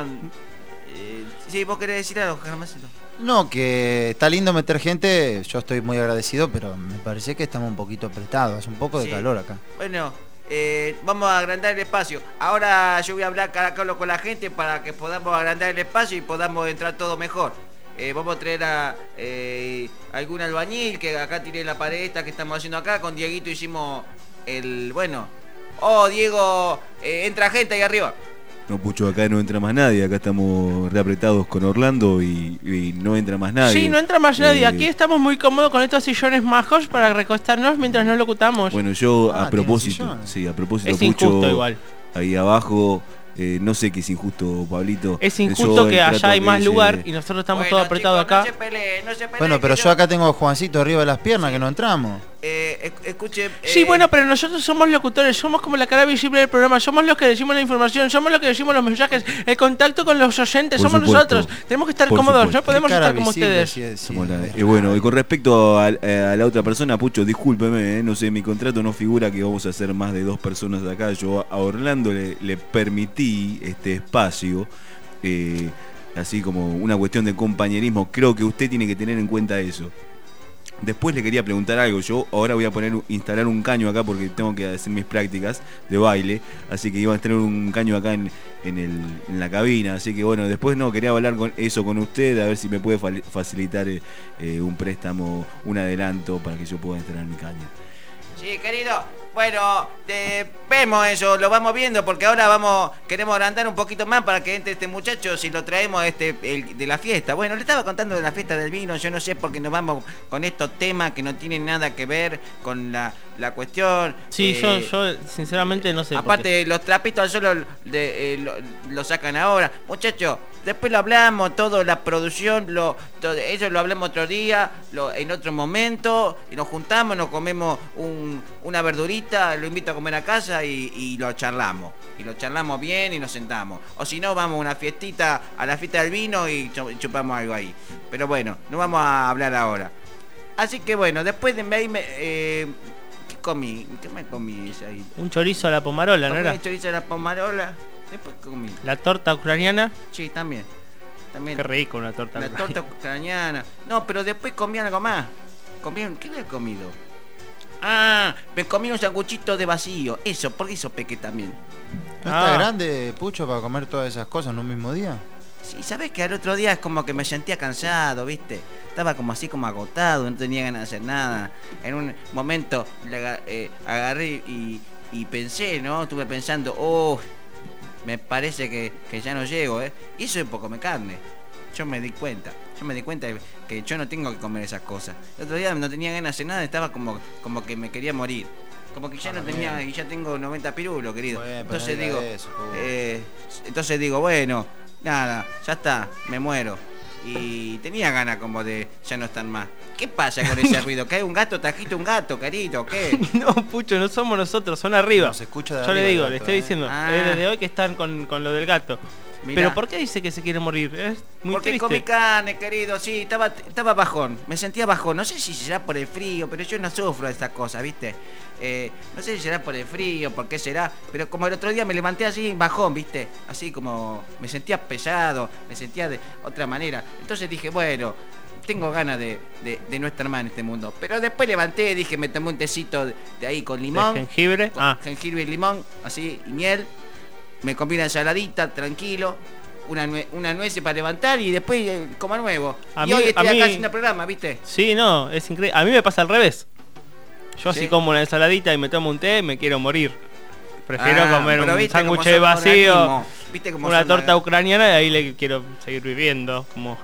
sí, vos querés decir algo, Germancito. No, que está lindo meter gente, yo estoy muy agradecido, pero me parece que estamos un poquito apretados, hace un poco de Sí. calor acá. Bueno, vamos a agrandar el espacio. Ahora yo voy a hablar cara a cara con la gente para que podamos agrandar el espacio y podamos entrar todo mejor. Vamos a traer a algún albañil, que acá tiré la pared esta que estamos haciendo acá. Con Dieguito hicimos Oh, Diego, entra gente ahí arriba. No, Pucho, acá no entra más nadie, acá estamos reapretados con Orlando y no entra más nadie. Sí, no entra más nadie. Aquí estamos muy cómodos con estos sillones majos para recostarnos mientras nos locutamos. Bueno, yo Ah, a propósito, tiene a propósito, Es Pucho, injusto igual. ahí abajo, no sé qué es injusto, Pablito. Es injusto Yo que el allá trato hay que más hice- lugar y nosotros estamos todos apretados acá. No se peleen, Bueno, pero yo acá tengo a Juancito arriba de las piernas, que no entramos. Escuche. Sí, bueno, pero nosotros somos locutores, somos como la cara visible del programa, somos los que decimos la información, somos los que decimos los mensajes, el contacto con los oyentes, Por somos supuesto. nosotros. Tenemos que estar Por cómodos, supuesto. no podemos Qué cara estar como visible, ustedes. Somos bueno, y con respecto a la otra persona, Pucho, discúlpeme, no sé, mi contrato no figura que vamos a ser más de 2 personas acá. Yo a Orlando le permití este espacio, así como una cuestión de compañerismo. Creo que usted tiene que tener en cuenta eso. Después le quería preguntar algo. Yo ahora voy a instalar un caño acá porque tengo que hacer mis prácticas de baile. Así que iba a tener un caño acá en la cabina. Así que bueno, después quería hablar con usted, a ver si me puede facilitar un préstamo, un adelanto para que yo pueda instalar mi caño. Sí, querido. Bueno, vemos eso, lo vamos viendo porque ahora queremos agrandar un poquito más para que entre este muchacho si lo traemos el de la fiesta. Bueno, le estaba contando de la fiesta del vino, yo no sé por qué nos vamos con estos temas que no tienen nada que ver con la cuestión. Sí, yo sinceramente no sé. Aparte, los trapitos al sol lo sacan ahora. Muchachos, después lo hablamos, todo, la producción, eso lo hablamos otro día, en otro momento, y nos juntamos, nos comemos una verdurita, lo invito a comer a casa y lo charlamos. Y lo charlamos bien y nos sentamos. O si no, vamos a una fiestita, a la fiesta del vino y chupamos algo ahí. Pero bueno, no vamos a hablar ahora. Así que bueno, después de ¿qué comí? ¿Qué me comí ahí? Un chorizo a la pomarola, ¿no era? Un chorizo a la pomarola. Después comí. La torta ucraniana. Sí, también. Qué rico una torta ucraniana. La torta ucraniana. No, pero después comí algo más. ¿Qué había comido? Ah, me comí un sanguchito de vacío. Eso, por eso pequé también. ¿No está grande, Pucho, para comer todas esas cosas en un mismo día? Sí, ¿sabés que al otro día es como que me sentía cansado, viste? Estaba como así como agotado, no tenía ganas de hacer nada. En un momento agarré y pensé, ¿no? Estuve pensando, me parece que ya no llego, ¿eh? Y eso es poco me carne. Yo me di cuenta que yo no tengo que comer esas cosas. El otro día no tenía ganas de hacer nada, estaba como que me quería morir. Como que ya no tenía, y ya tengo 90 pirulos, querido. Entonces digo, bueno, nada, ya está, me muero. Y tenía ganas como de ya no estar más. ¿Qué pasa con ese ruido? ¿Que hay un gato? ¿Trajiste un gato, querido? ¿Qué? No, Pucho, no somos nosotros, son arriba. Se escucha de Yo arriba le digo, gato, le estoy diciendo, desde hoy que están con lo del gato. Mirá. Pero ¿por qué dice que se quiere morir? Es muy porque triste. comí carne, querido, sí, estaba bajón, me sentía bajón, no sé si será por el frío, pero yo no sufro de estas cosas, ¿viste? No sé si será por el frío, por qué será, pero como el otro día me levanté así bajón, ¿viste? Así como me sentía pesado, me sentía de otra manera. Entonces dije, bueno, tengo ganas de no estar más en este mundo. Pero después levanté, dije, me tomé un tecito de ahí con limón. ¿De jengibre? Jengibre y limón, así, y miel. Me comí una ensaladita, tranquilo, una nuez para levantar y después como nuevo. Hoy estoy acá haciendo programa, ¿viste? Sí, no, es increíble. A mí me pasa al revés. Yo así como una ensaladita y me tomo un té, me quiero morir. Prefiero comer un sándwich de vacío, una torta ucraniana y ahí le quiero seguir viviendo.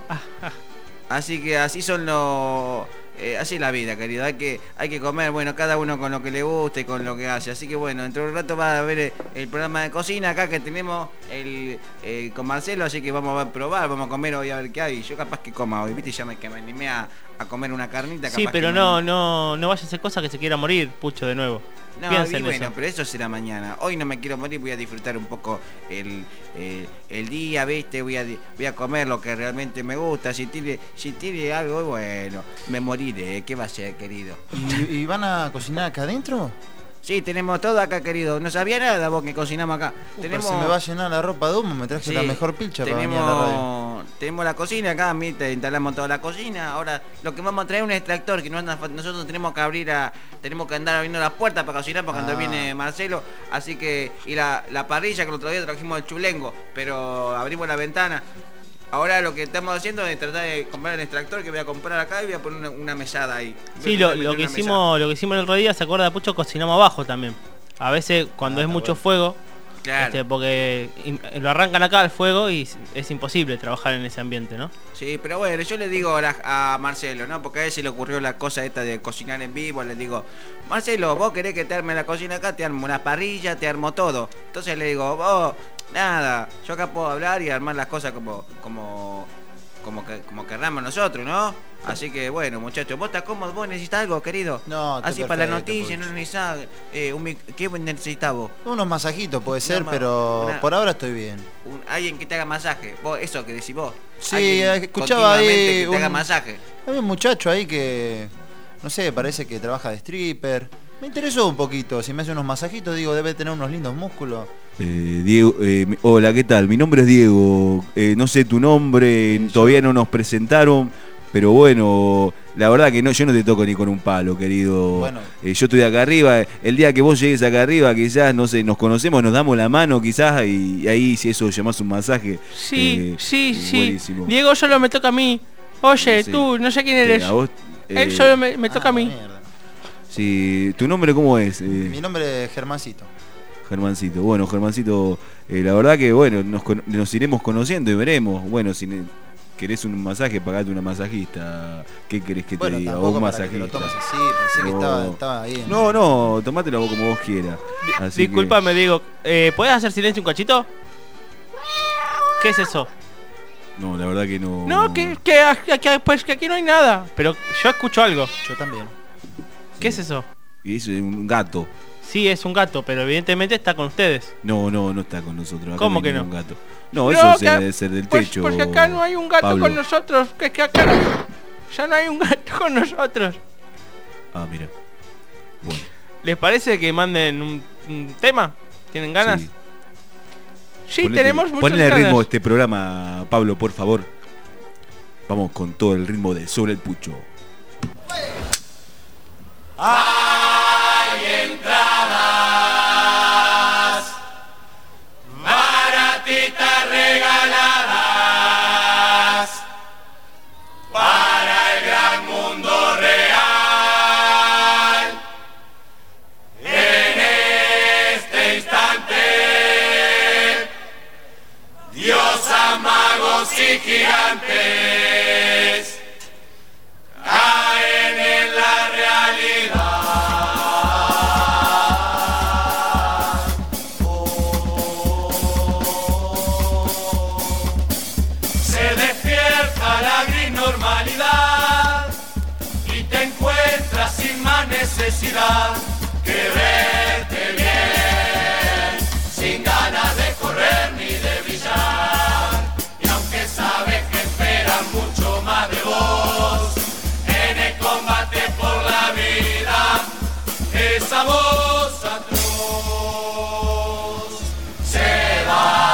Así que así son así es la vida, querido. Hay que comer, bueno, cada uno con lo que le gusta y con lo que hace. Así que bueno, dentro de un rato va a haber el programa de cocina acá que tenemos con Marcelo, así que vamos a probar, vamos a comer hoy a ver qué hay. Yo capaz que coma hoy, viste, ya me animé a comer una carnita. Sí, pero no vaya a hacer cosa que se quiera morir, Pucho, de nuevo. No, y bueno, pero eso será mañana. Hoy no me quiero morir, voy a disfrutar un poco el día, ¿viste? Voy a comer lo que realmente me gusta. Si tiene algo, bueno, me moriré. ¿Qué va a ser, querido? ¿Y van a cocinar acá adentro? Sí, tenemos todo acá, querido. No sabía nada vos que cocinamos acá. Tenemos... Se me va a llenar la ropa de humo, me traje la mejor pilcha para venir a la radio. Tenemos la cocina acá, te instalamos toda la cocina. Ahora lo que vamos a traer es un extractor que nosotros tenemos que andar abriendo las puertas para cocinar porque cuando viene Marcelo. Así que, y la parrilla que el otro día trajimos del chulengo, pero abrimos la ventana. Ahora lo que estamos haciendo es tratar de comprar el extractor que voy a comprar acá y voy a poner una mesada ahí. Sí, lo que hicimos el otro día, ¿se acuerda, Pucho? Cocinamos abajo también. A veces cuando es mucho fuego, claro. Porque lo arrancan acá al fuego y es imposible trabajar en ese ambiente, ¿no? Sí, pero bueno, yo le digo a Marcelo, ¿no? Porque a él se le ocurrió la cosa esta de cocinar en vivo. Le digo, Marcelo, vos querés que te arme la cocina acá, te armo una parrilla, te armo todo. Entonces le digo, vos, nada, yo acá puedo hablar y armar las cosas como querramos nosotros, ¿no? Así que bueno, muchachos, ¿vos estás cómodo? ¿Vos necesitas algo, querido? No, así para la noticia, no necesitas ¿qué necesitas vos? Unos masajitos puede ser, pero por ahora estoy bien. Alguien que te haga masaje, vos, eso que decís vos. Sí, escuchaba ahí que te haga masaje. Hay un muchacho ahí que, no sé, parece que trabaja de stripper. Me interesó un poquito, si me hace unos masajitos, digo, debe tener unos lindos músculos. Diego, hola, ¿qué tal? Mi nombre es Diego, no sé tu nombre, todavía no nos presentaron, pero bueno, la verdad que yo no te toco ni con un palo, querido. Bueno. Yo estoy acá arriba, el día que vos llegues acá arriba, quizás, no sé, nos conocemos, nos damos la mano quizás, y ahí si eso llamás un masaje. Sí. Buenísimo. Diego, solo me toca a mí. Oye, tú, no sé quién eres. A vos, él solo me toca a mí. Mierda. Sí, ¿tu nombre cómo es? Mi nombre es Germancito. Germancito. Bueno, Germancito, la verdad que bueno, nos iremos conociendo y veremos. Bueno, si querés un masaje, pagate una masajista. ¿Qué querés que te diga? O un masajista. Sí, pensé que estaba ahí. No, tomátela vos como vos quieras. Disculpame, Diego. ¿Podés hacer silencio un cachito? ¿Qué es eso? No, la verdad que no. No, que aquí no hay nada. Pero yo escucho algo. Yo también. ¿Qué es eso? Y eso es un gato. Sí, es un gato, pero evidentemente está con ustedes. No está con nosotros. Acá ¿Cómo no hay que no? ningún gato. No, eso debe ser del techo. Pues acá no hay un gato Pablo. con nosotros. Que acá ya no hay un gato con nosotros. Ah, mira. Bueno. ¿Les parece que manden un tema? ¿Tienen ganas? Sí, tenemos muchas Ponle el ganas. ritmo de este programa, Pablo, por favor. Vamos con todo el ritmo de Sobre el Pucho. Hay entradas baratitas regaladas para el gran mundo real. En este instante, diosas, magos y gigantes caen en la realidad. Se despierta la gris normalidad y te encuentras sin más necesidad que verte bien, sin ganas de correr ni de brillar. Y aunque sabes que esperan mucho más de vos en el combate por la vida, esa voz atroz se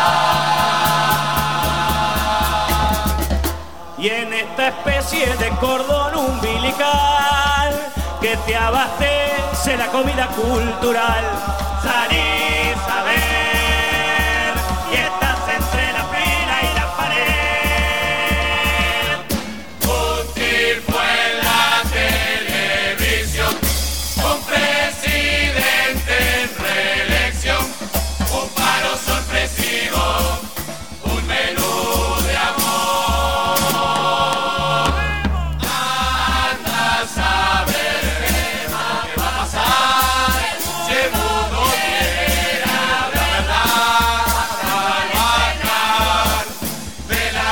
va. Y en esta especie de cordón umbilical que te abastece la comida cultural, salís a ver y estás entre la fila y la pared. Un tifo en la televisión, un presidente en reelección, un paro sorpresivo, un menú de amor. Anda a saber qué va a pasar si el mundo quiere la verdad, trabajar de la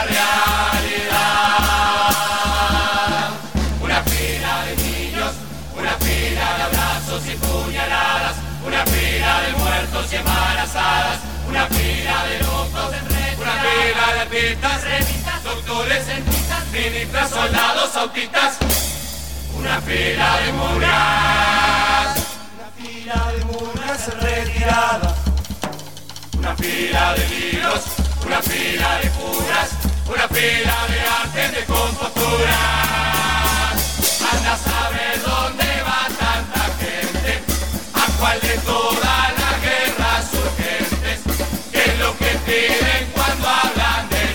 realidad. Una fila de niños, una fila de abrazos y puñaladas, una fila de muertos y embarazadas, una fila de locos en red, una fila de artistas, doctores, dentistas, ministras, soldados, autistas, una fila de murgas, una fila de murgas en retirada, una fila de libros, una fila de curas, una fila de arte de compostura. Anda a saber dónde va tanta gente, a cuál de todas las guerras urgentes, qué es lo que piden cuando hablan de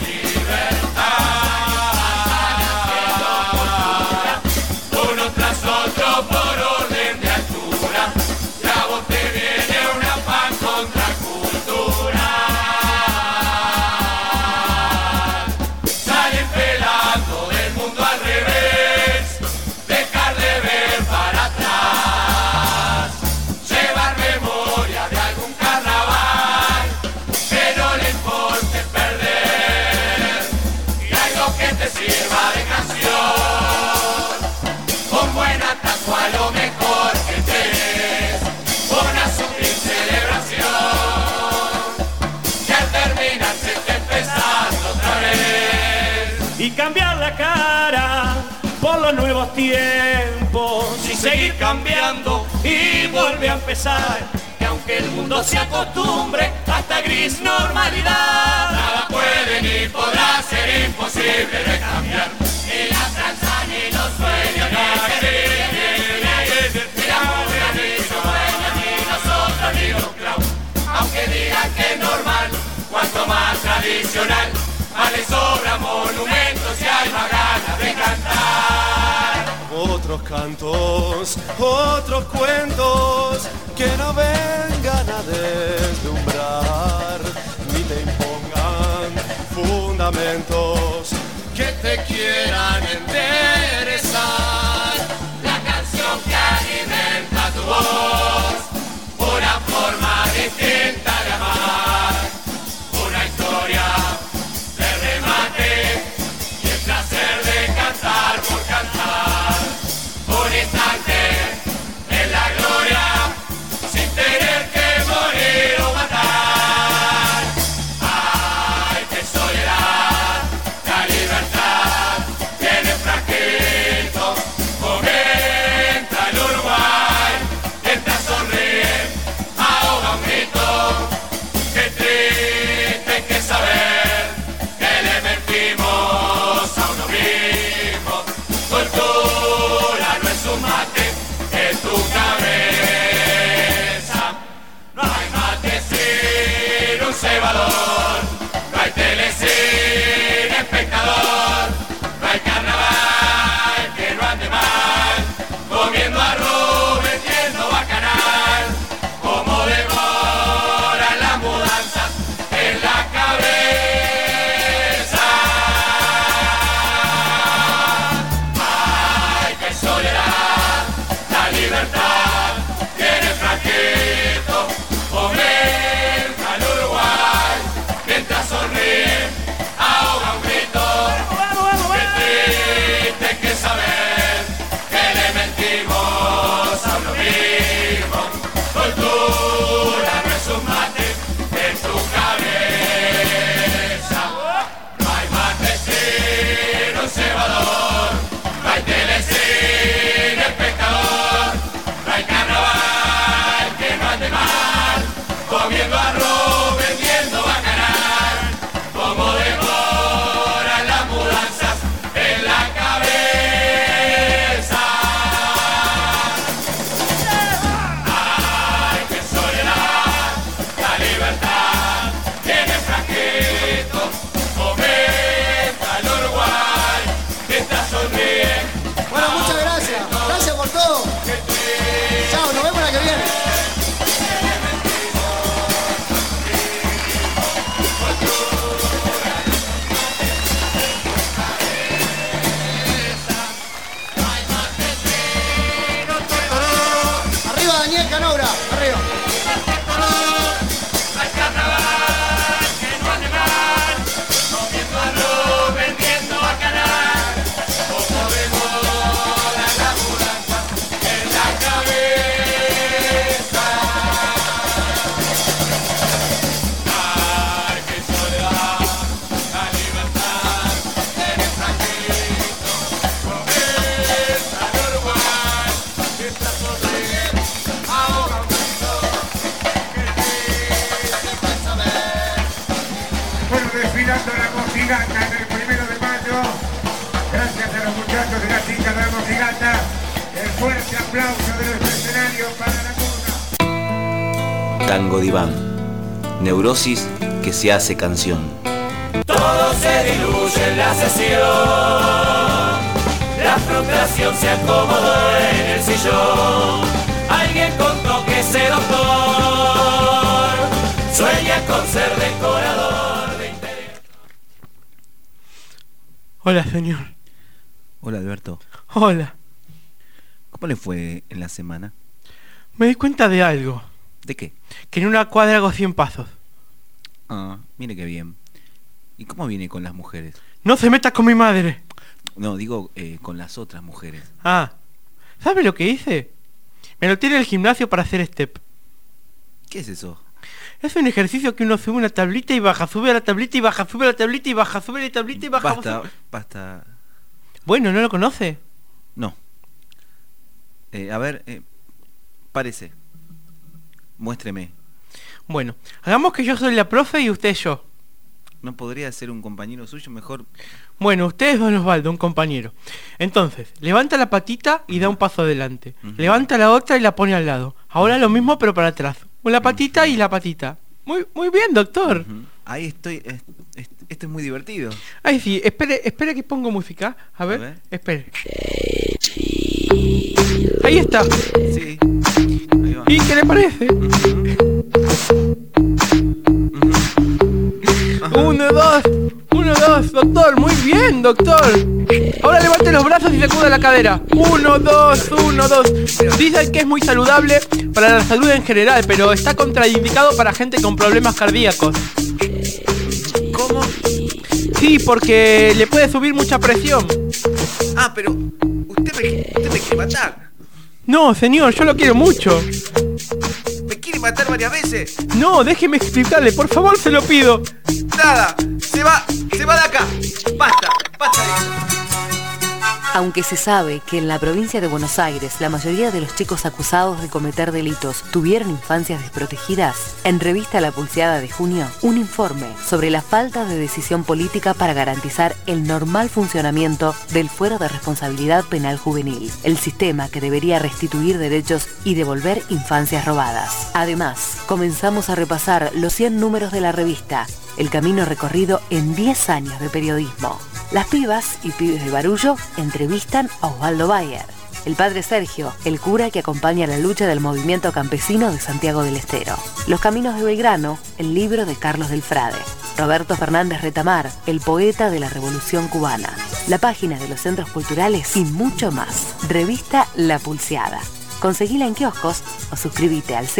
libertad. Uno tras otro por orden de altura, y a vos te viene una pan contracultura. Salen pelando del mundo al revés, dejar de ver para atrás, llevar memoria de algún carnaval que no le importe perder, y algo que te sirva de canción, con buena taco a lo mejor que tenés, una sutil celebración, que al terminar se esté empezando otra vez. Y cambiar la cara por los nuevos tiempos y seguir cambiando y volver a empezar, que aunque el mundo se acostumbre a esta gris normalidad, Nada puede ni podrá ser imposible de cambiar, ni la tranza ni los sueños ni se ríen, ni la murga ni su dueño, ni nosotros ni los clavos. Aunque digan que es normal, cuanto más tradicional, más les sobra monumentos y hay más ganas de cantar. Otros cantos, otros cuentos que no vengan a deslumbrar ni te impongan fundamentos que te quieran enderezar. La canción que alimenta tu voz, una forma distinta de amar, una historia de remate y el placer de cantar por cantar. Un instante en la gloria sin tener que morir o matar. Ay, qué soledad, la libertad tiene fragito. Comenta el Uruguay, mientras sonríe, ahoga un grito. Qué triste hay que saber que le mentimos a uno mismo. Cultura no es un mate, es tu cabeza. No hay mate sin un cebador, no hay tele sin espectador, no hay carnaval que no ande mal, comiendo arroz, vendiendo bacanal, como devoran las mudanzas en la cabeza. Ay, qué soledad, la libertad tiene franquito, comenta el Uruguay, mientras sonríe, ahoga un grito. Qué triste hay que saber que le mentimos a uno mismo. Cultura no es un mate, es tu cabeza. No hay mate sin un cebador, no hay tele sin espectador, no hay carnaval que no ande mal, comiendo arroz, vendiendo bacanal, como devoran las mudanzas en la cabeza. Ay, qué soledad, la libertad tiene franquito, comenta el Uruguay, mientras sonríe. Bueno, muchas gracias. Gracias por todo. Chao, nos vemos la que viene. Arriba Daniel Canobra, arriba. Hay carnaval que no ande mal, comiendo arroz, vendiendo bacanal, como devoran la mudanza en la cabeza. Ay, qué soledad, la libertad tiene franquito, comenta el Uruguay, mientras sonríe, ahoga un grito. Qué triste hay que saber. Bueno, desfilando la mojigata en el 1 de mayo. Gracias a los muchachos de las chicas de la mojigata. El fuerte aplauso de nuestro escenario para la cuna. Tango Diván. Neurosis que se hace canción. Todo se diluye en la sesión. La frustración se acomodó en el sillón. Alguien contó que ese doctor sueña con ser decorador de interior. Hola, señor. Hola, Alberto. Hola. ¿Cómo le fue en la semana? Me di cuenta de algo. ¿De qué? Que en una cuadra hago 100 pasos. Ah, mire qué bien. ¿Y cómo viene con las mujeres? No se meta con mi madre. No, digo con las otras mujeres. Ah, ¿sabe lo que hice? Me lo tiene en el gimnasio para hacer step. ¿Qué es eso? Es un ejercicio que uno sube una tablita y baja, sube a la tablita y baja, sube a la tablita y baja, sube a la tablita y baja. Basta. Bueno, ¿no lo conoce? No. A ver, párese. Muéstreme. Bueno, hagamos que yo soy la profe y usted yo. ¿No podría ser un compañero suyo mejor? Bueno, usted es Don Osvaldo, un compañero. Entonces, levanta la patita y da un paso adelante. Levanta la otra y la pone al lado. Ahora lo mismo pero para atrás. La patita y la patita. Muy bien, doctor. Ahí estoy. Esto es muy divertido. Ay, sí, espere que pongo música. A ver. Espere. Ahí está. Sí. Ahí va. ¿Y qué le parece? 1, 2, 1, 2, doctor, muy bien, doctor. Ahora levante los brazos y sacuda la cadera. 1, 2, 1, 2. Dicen que es muy saludable para la salud en general, pero está contraindicado para gente con problemas cardíacos. ¿Cómo? Sí, porque le puede subir mucha presión. Ah, pero usted me quiere matar. No, señor, yo lo quiero mucho. ¿Me quiere matar varias veces? No, déjeme explicarle, por favor, se lo pido. Nada, se va de acá. Basta de eso. Aunque se sabe que en la provincia de Buenos Aires la mayoría de los chicos acusados de cometer delitos tuvieron infancias desprotegidas, en Revista La Pulseada de junio, un informe sobre la falta de decisión política para garantizar el normal funcionamiento del fuero de responsabilidad penal juvenil, el sistema que debería restituir derechos y devolver infancias robadas. Además, comenzamos a repasar los 100 números de la revista, el camino recorrido en 10 años de periodismo. Las pibas y pibes de Barullo entrevistan a Osvaldo Bayer, el padre Sergio, el cura que acompaña la lucha del movimiento campesino de Santiago del Estero. Los caminos de Belgrano, el libro de Carlos del Frade. Roberto Fernández Retamar, el poeta de la Revolución Cubana. La página de los centros culturales y mucho más. Revista La Pulseada. Conseguila en kioscos o suscríbete al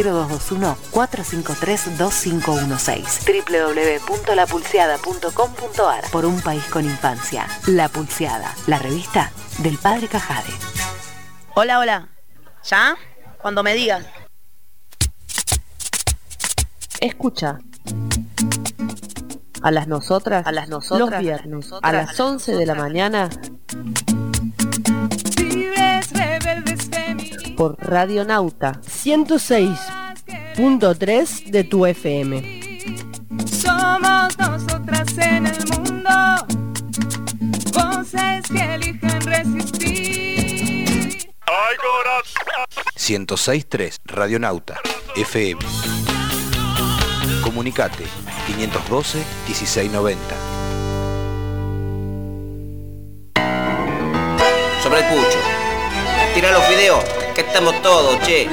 0221-453-2516. www.lapulseada.com.ar. Por un país con infancia. La Pulseada, la revista del padre Cajade. Hola. ¿Ya? Cuando me digas. Escucha. A las nosotras, los viernes, a las 11 de la mañana. Por Radio Nauta 106.3 de tu FM. Somos nosotras en el mundo, voces que eligen resistir. 106.3 Radio Nauta FM. Comunicate 512-1690. Sobre el pucho. Tira los videos, que estamos todos, che.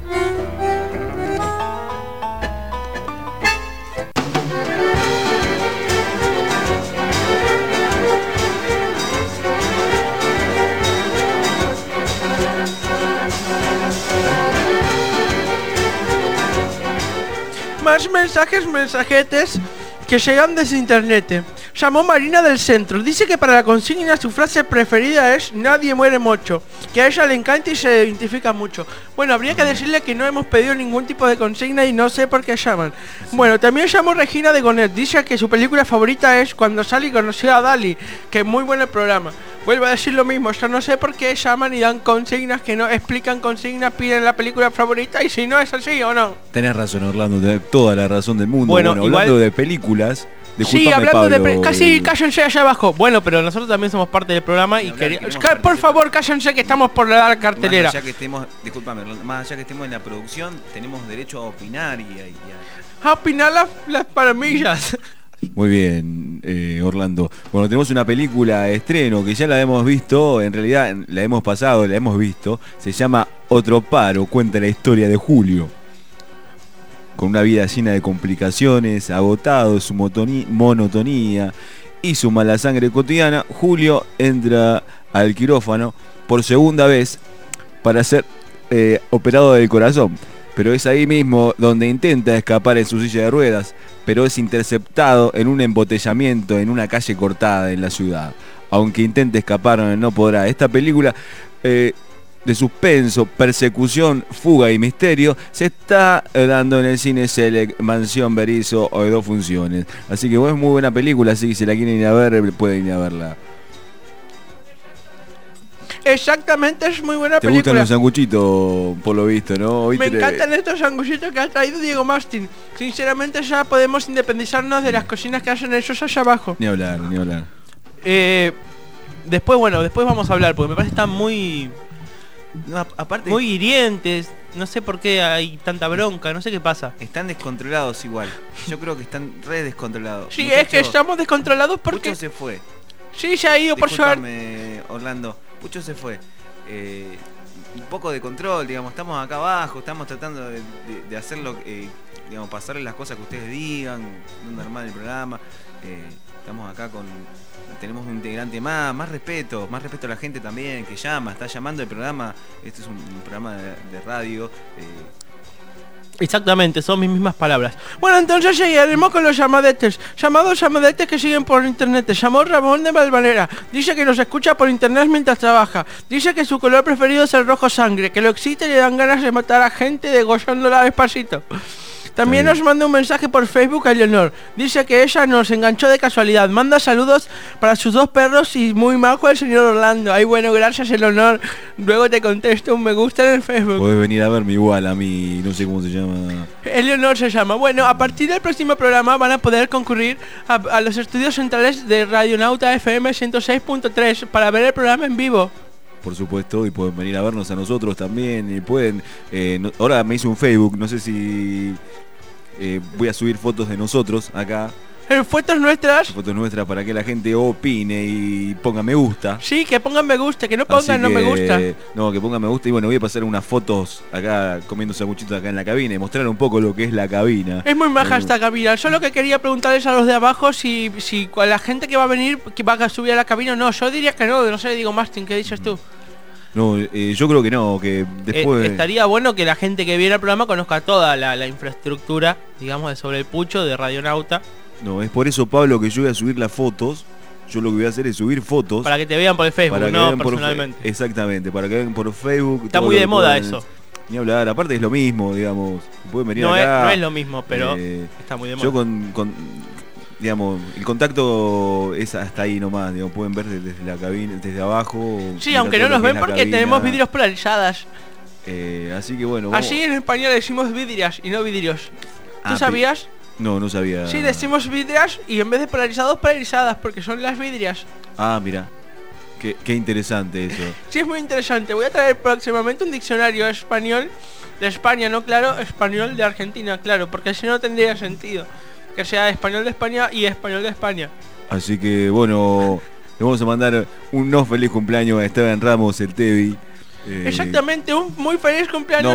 Más mensajetes que llegan desde internet. Llamó Marina del Centro. Dice que para la consigna su frase preferida es "nadie muere mocho", que a ella le encanta y se identifica mucho. Bueno, habría que decirle que no hemos pedido ningún tipo de consigna y no sé por qué llaman. Bueno, también llamó Regina de Gonet. Dice que su película favorita es Cuando Sally conoció a Dali, que es muy bueno el programa. Vuelvo a decir lo mismo, yo no sé por qué llaman y dan consignas que no explican consignas, piden la película favorita y si no es así o no. Tenés razón, Orlando, tenés toda la razón del mundo. Bueno, hablando igual de películas, sí, hablando Pablo, de casi cállense allá abajo. Bueno, pero nosotros también somos parte del programa y por favor, cállense que estamos por la cartelera. Más allá que estemos, discúlpame, más allá que estemos en la producción, tenemos derecho a opinar y a opinar las palomillas. Muy bien, Orlando. Bueno, tenemos una película de estreno que ya la hemos visto, en realidad la hemos pasado, la hemos visto. Se llama Otro Paro, cuenta la historia de Julio. Con una vida llena de complicaciones, agotado, su monotonía y su mala sangre cotidiana, Julio entra al quirófano por segunda vez para ser operado del corazón. Pero es ahí mismo donde intenta escapar en su silla de ruedas, pero es interceptado en un embotellamiento en una calle cortada en la ciudad. Aunque intente escapar, no podrá. Esta película de suspenso, persecución, fuga y misterio se está dando en el Cine Select Mansión Berizo o de 2 funciones. Así que es muy buena película, así que si la quieren ir a ver, pueden ir a verla. Exactamente, es muy buena ¿Te película. gustan los sanguchitos, por lo visto, no? Me encantan estos sanguchitos que ha traído Diego Mastin. Sinceramente ya podemos independizarnos de las cocinas que hacen ellos allá abajo. Ni hablar, ni hablar. Después vamos a hablar, porque me parece que están muy... No, aparte, muy hirientes. No sé por qué hay tanta bronca, no sé qué pasa. Están descontrolados igual. Yo creo que están re descontrolados. Sí, es que estamos descontrolados porque... Pucho se fue. Sí, se ha ido por suerte. Orlando, Pucho se fue. un poco de control, digamos, estamos acá abajo, estamos tratando de hacerlo, digamos, pasarles las cosas que ustedes digan, dónde armar el programa. Estamos acá tenemos un integrante más respeto a la gente también que está llamando el programa. Este es un programa de radio. Exactamente, son mis mismas palabras. Bueno, entonces seguiremos con los llamadetes. Llamadetes que siguen por internet. Llamó Ramón de Valvanera. Dice que nos escucha por internet mientras trabaja. Dice que su color preferido es el rojo sangre, que lo excita y le dan ganas de matar a gente degozándola despacito. También nos manda un mensaje por Facebook a Leonor. Dice que ella nos enganchó de casualidad. Manda saludos para sus 2 perros y muy majo el señor Orlando. Ay, bueno, gracias, Leonor. Luego te contesto un me gusta en el Facebook. Podés venir a verme igual a mí, no sé cómo se llama. Leonor se llama. Bueno, a partir del próximo programa van a poder concurrir a los estudios centrales de Radionauta FM 106.3 para ver el programa en vivo. Por supuesto, y pueden venir a vernos a nosotros también. Y pueden. Ahora me hice un Facebook, no sé si voy a subir fotos de nosotros acá. Fotos nuestras. Fotos nuestras para que la gente opine y ponga me gusta. Sí, que pongan me gusta, que no pongan no me gusta. No, que pongan me gusta. Y bueno, voy a pasar unas fotos acá comiendo sanguchitos acá en la cabina y mostrar un poco lo que es la cabina. Es muy maja esta cabina. Solo que quería preguntarles a los de abajo si con la gente que va a venir, que va a subir a la cabina o no. Yo diría que no sé, digo Martín, ¿qué dices tú? No, yo creo que no, que después... estaría bueno que la gente que viene al programa conozca toda la infraestructura, digamos, de Sobre el Pucho, de Radionauta. No, es por eso, Pablo, que yo voy a subir las fotos. Yo lo que voy a hacer es subir fotos. Para que te vean por el Facebook, no personalmente. Exactamente, para que vean por Facebook. Está muy de moda eso. Ni hablar, aparte es lo mismo, digamos. Pueden venir acá. No es lo mismo, pero está muy de moda. Yo digamos, el contacto es hasta ahí nomás, digamos, pueden ver desde la cabina, desde abajo. Sí, aunque no nos ven porque tenemos vidrios polarizadas. Así que bueno. Así en español decimos vidrias y no vidrios. ¿Tú sabías? No sabía. Sí, decimos vidrias y en vez de polarizados, polarizadas, porque son las vidrias. Ah, mira. Qué interesante eso. Sí, es muy interesante. Voy a traer próximamente un diccionario español de España, no claro, español de Argentina, claro, porque si no tendría sentido que sea español de España y español de España. Así que bueno, le vamos a mandar un feliz cumpleaños a Esteban Ramos, el Tevi. Exactamente, un muy feliz cumpleaños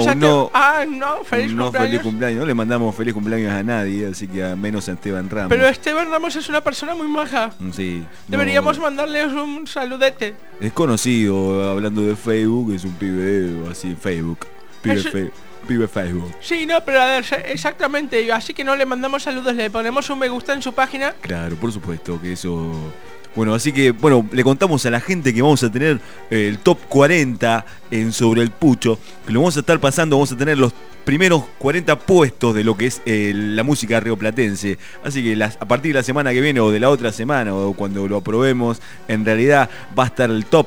feliz cumpleaños. No le mandamos feliz cumpleaños a nadie, así que a menos a Esteban Ramos. Pero Esteban Ramos es una persona muy maja. Sí. Deberíamos mandarle un saludete. Es conocido, hablando de Facebook, es un pibe así en Facebook. Pibe Facebook. Sí, no, pero a ver, exactamente, así que no le mandamos saludos, le ponemos un me gusta en su página. Claro, por supuesto que eso... Bueno, así que, le contamos a la gente que vamos a tener el top 40 en Sobre el Pucho, que lo vamos a estar pasando, vamos a tener los primeros 40 puestos de lo que es la música rioplatense. Así que a partir de la semana que viene o de la otra semana o cuando lo aprobemos, en realidad va a estar el top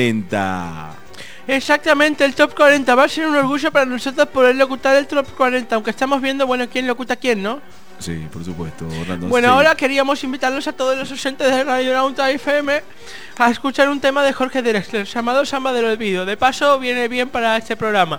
40. Exactamente, el top 40 va a ser un orgullo para nosotros poder locutar el top 40, aunque estamos viendo, quién locuta quién, ¿no? Sí, por supuesto. Bueno, ahora queríamos invitarlos a todos los oyentes de Radionauta FM a escuchar un tema de Jorge Drexler llamado Samba del Olvido. De paso, viene bien para este programa.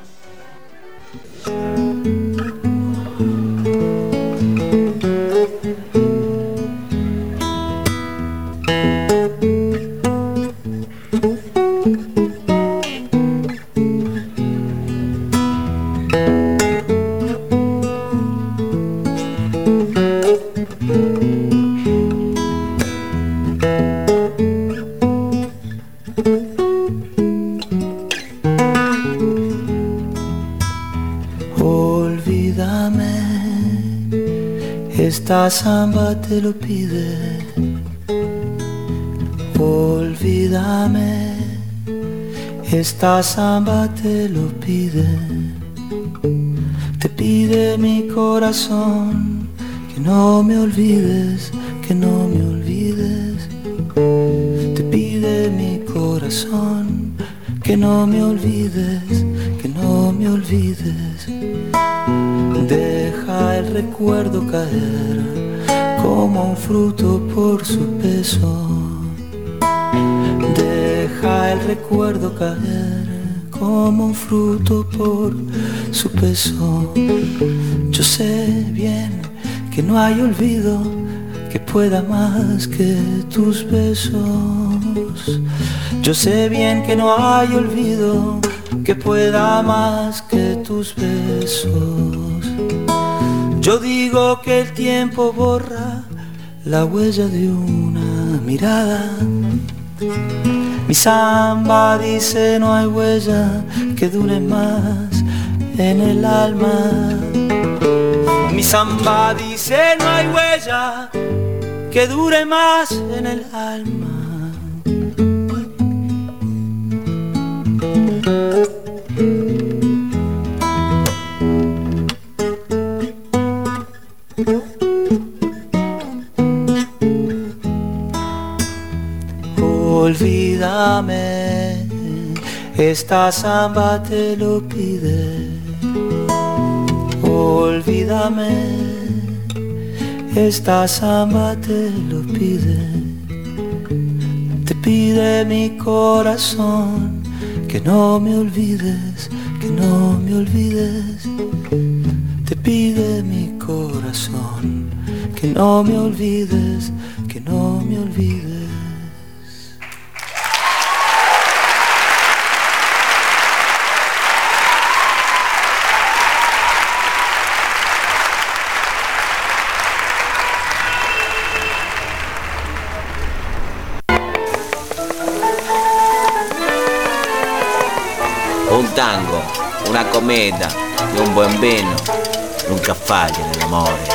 Esta samba te lo pide, olvídame. Esta samba te lo pide, te pide mi corazón, que no me olvides, que no me olvides. Te pide mi corazón, que no me olvides, que no me olvides. Deja el recuerdo caer como un fruto por su peso. Deja el recuerdo caer como un fruto por su peso. Yo sé bien que no hay olvido que pueda más que tus besos. Yo sé bien que no hay olvido que pueda más que tus besos. Yo digo que el tiempo borra la huella de una mirada. Mi samba dice no hay huella que dure más en el alma. Mi samba dice no hay huella que dure más en el alma. Olvídame, esta samba te lo pide. Olvídame, esta samba te lo pide. Te pide mi corazón que no me olvides, que no me olvides. Te pide mi corazón que no me olvides, que no me olvides. Un tango, una cometa e un buon vino nunca falla nell'amore.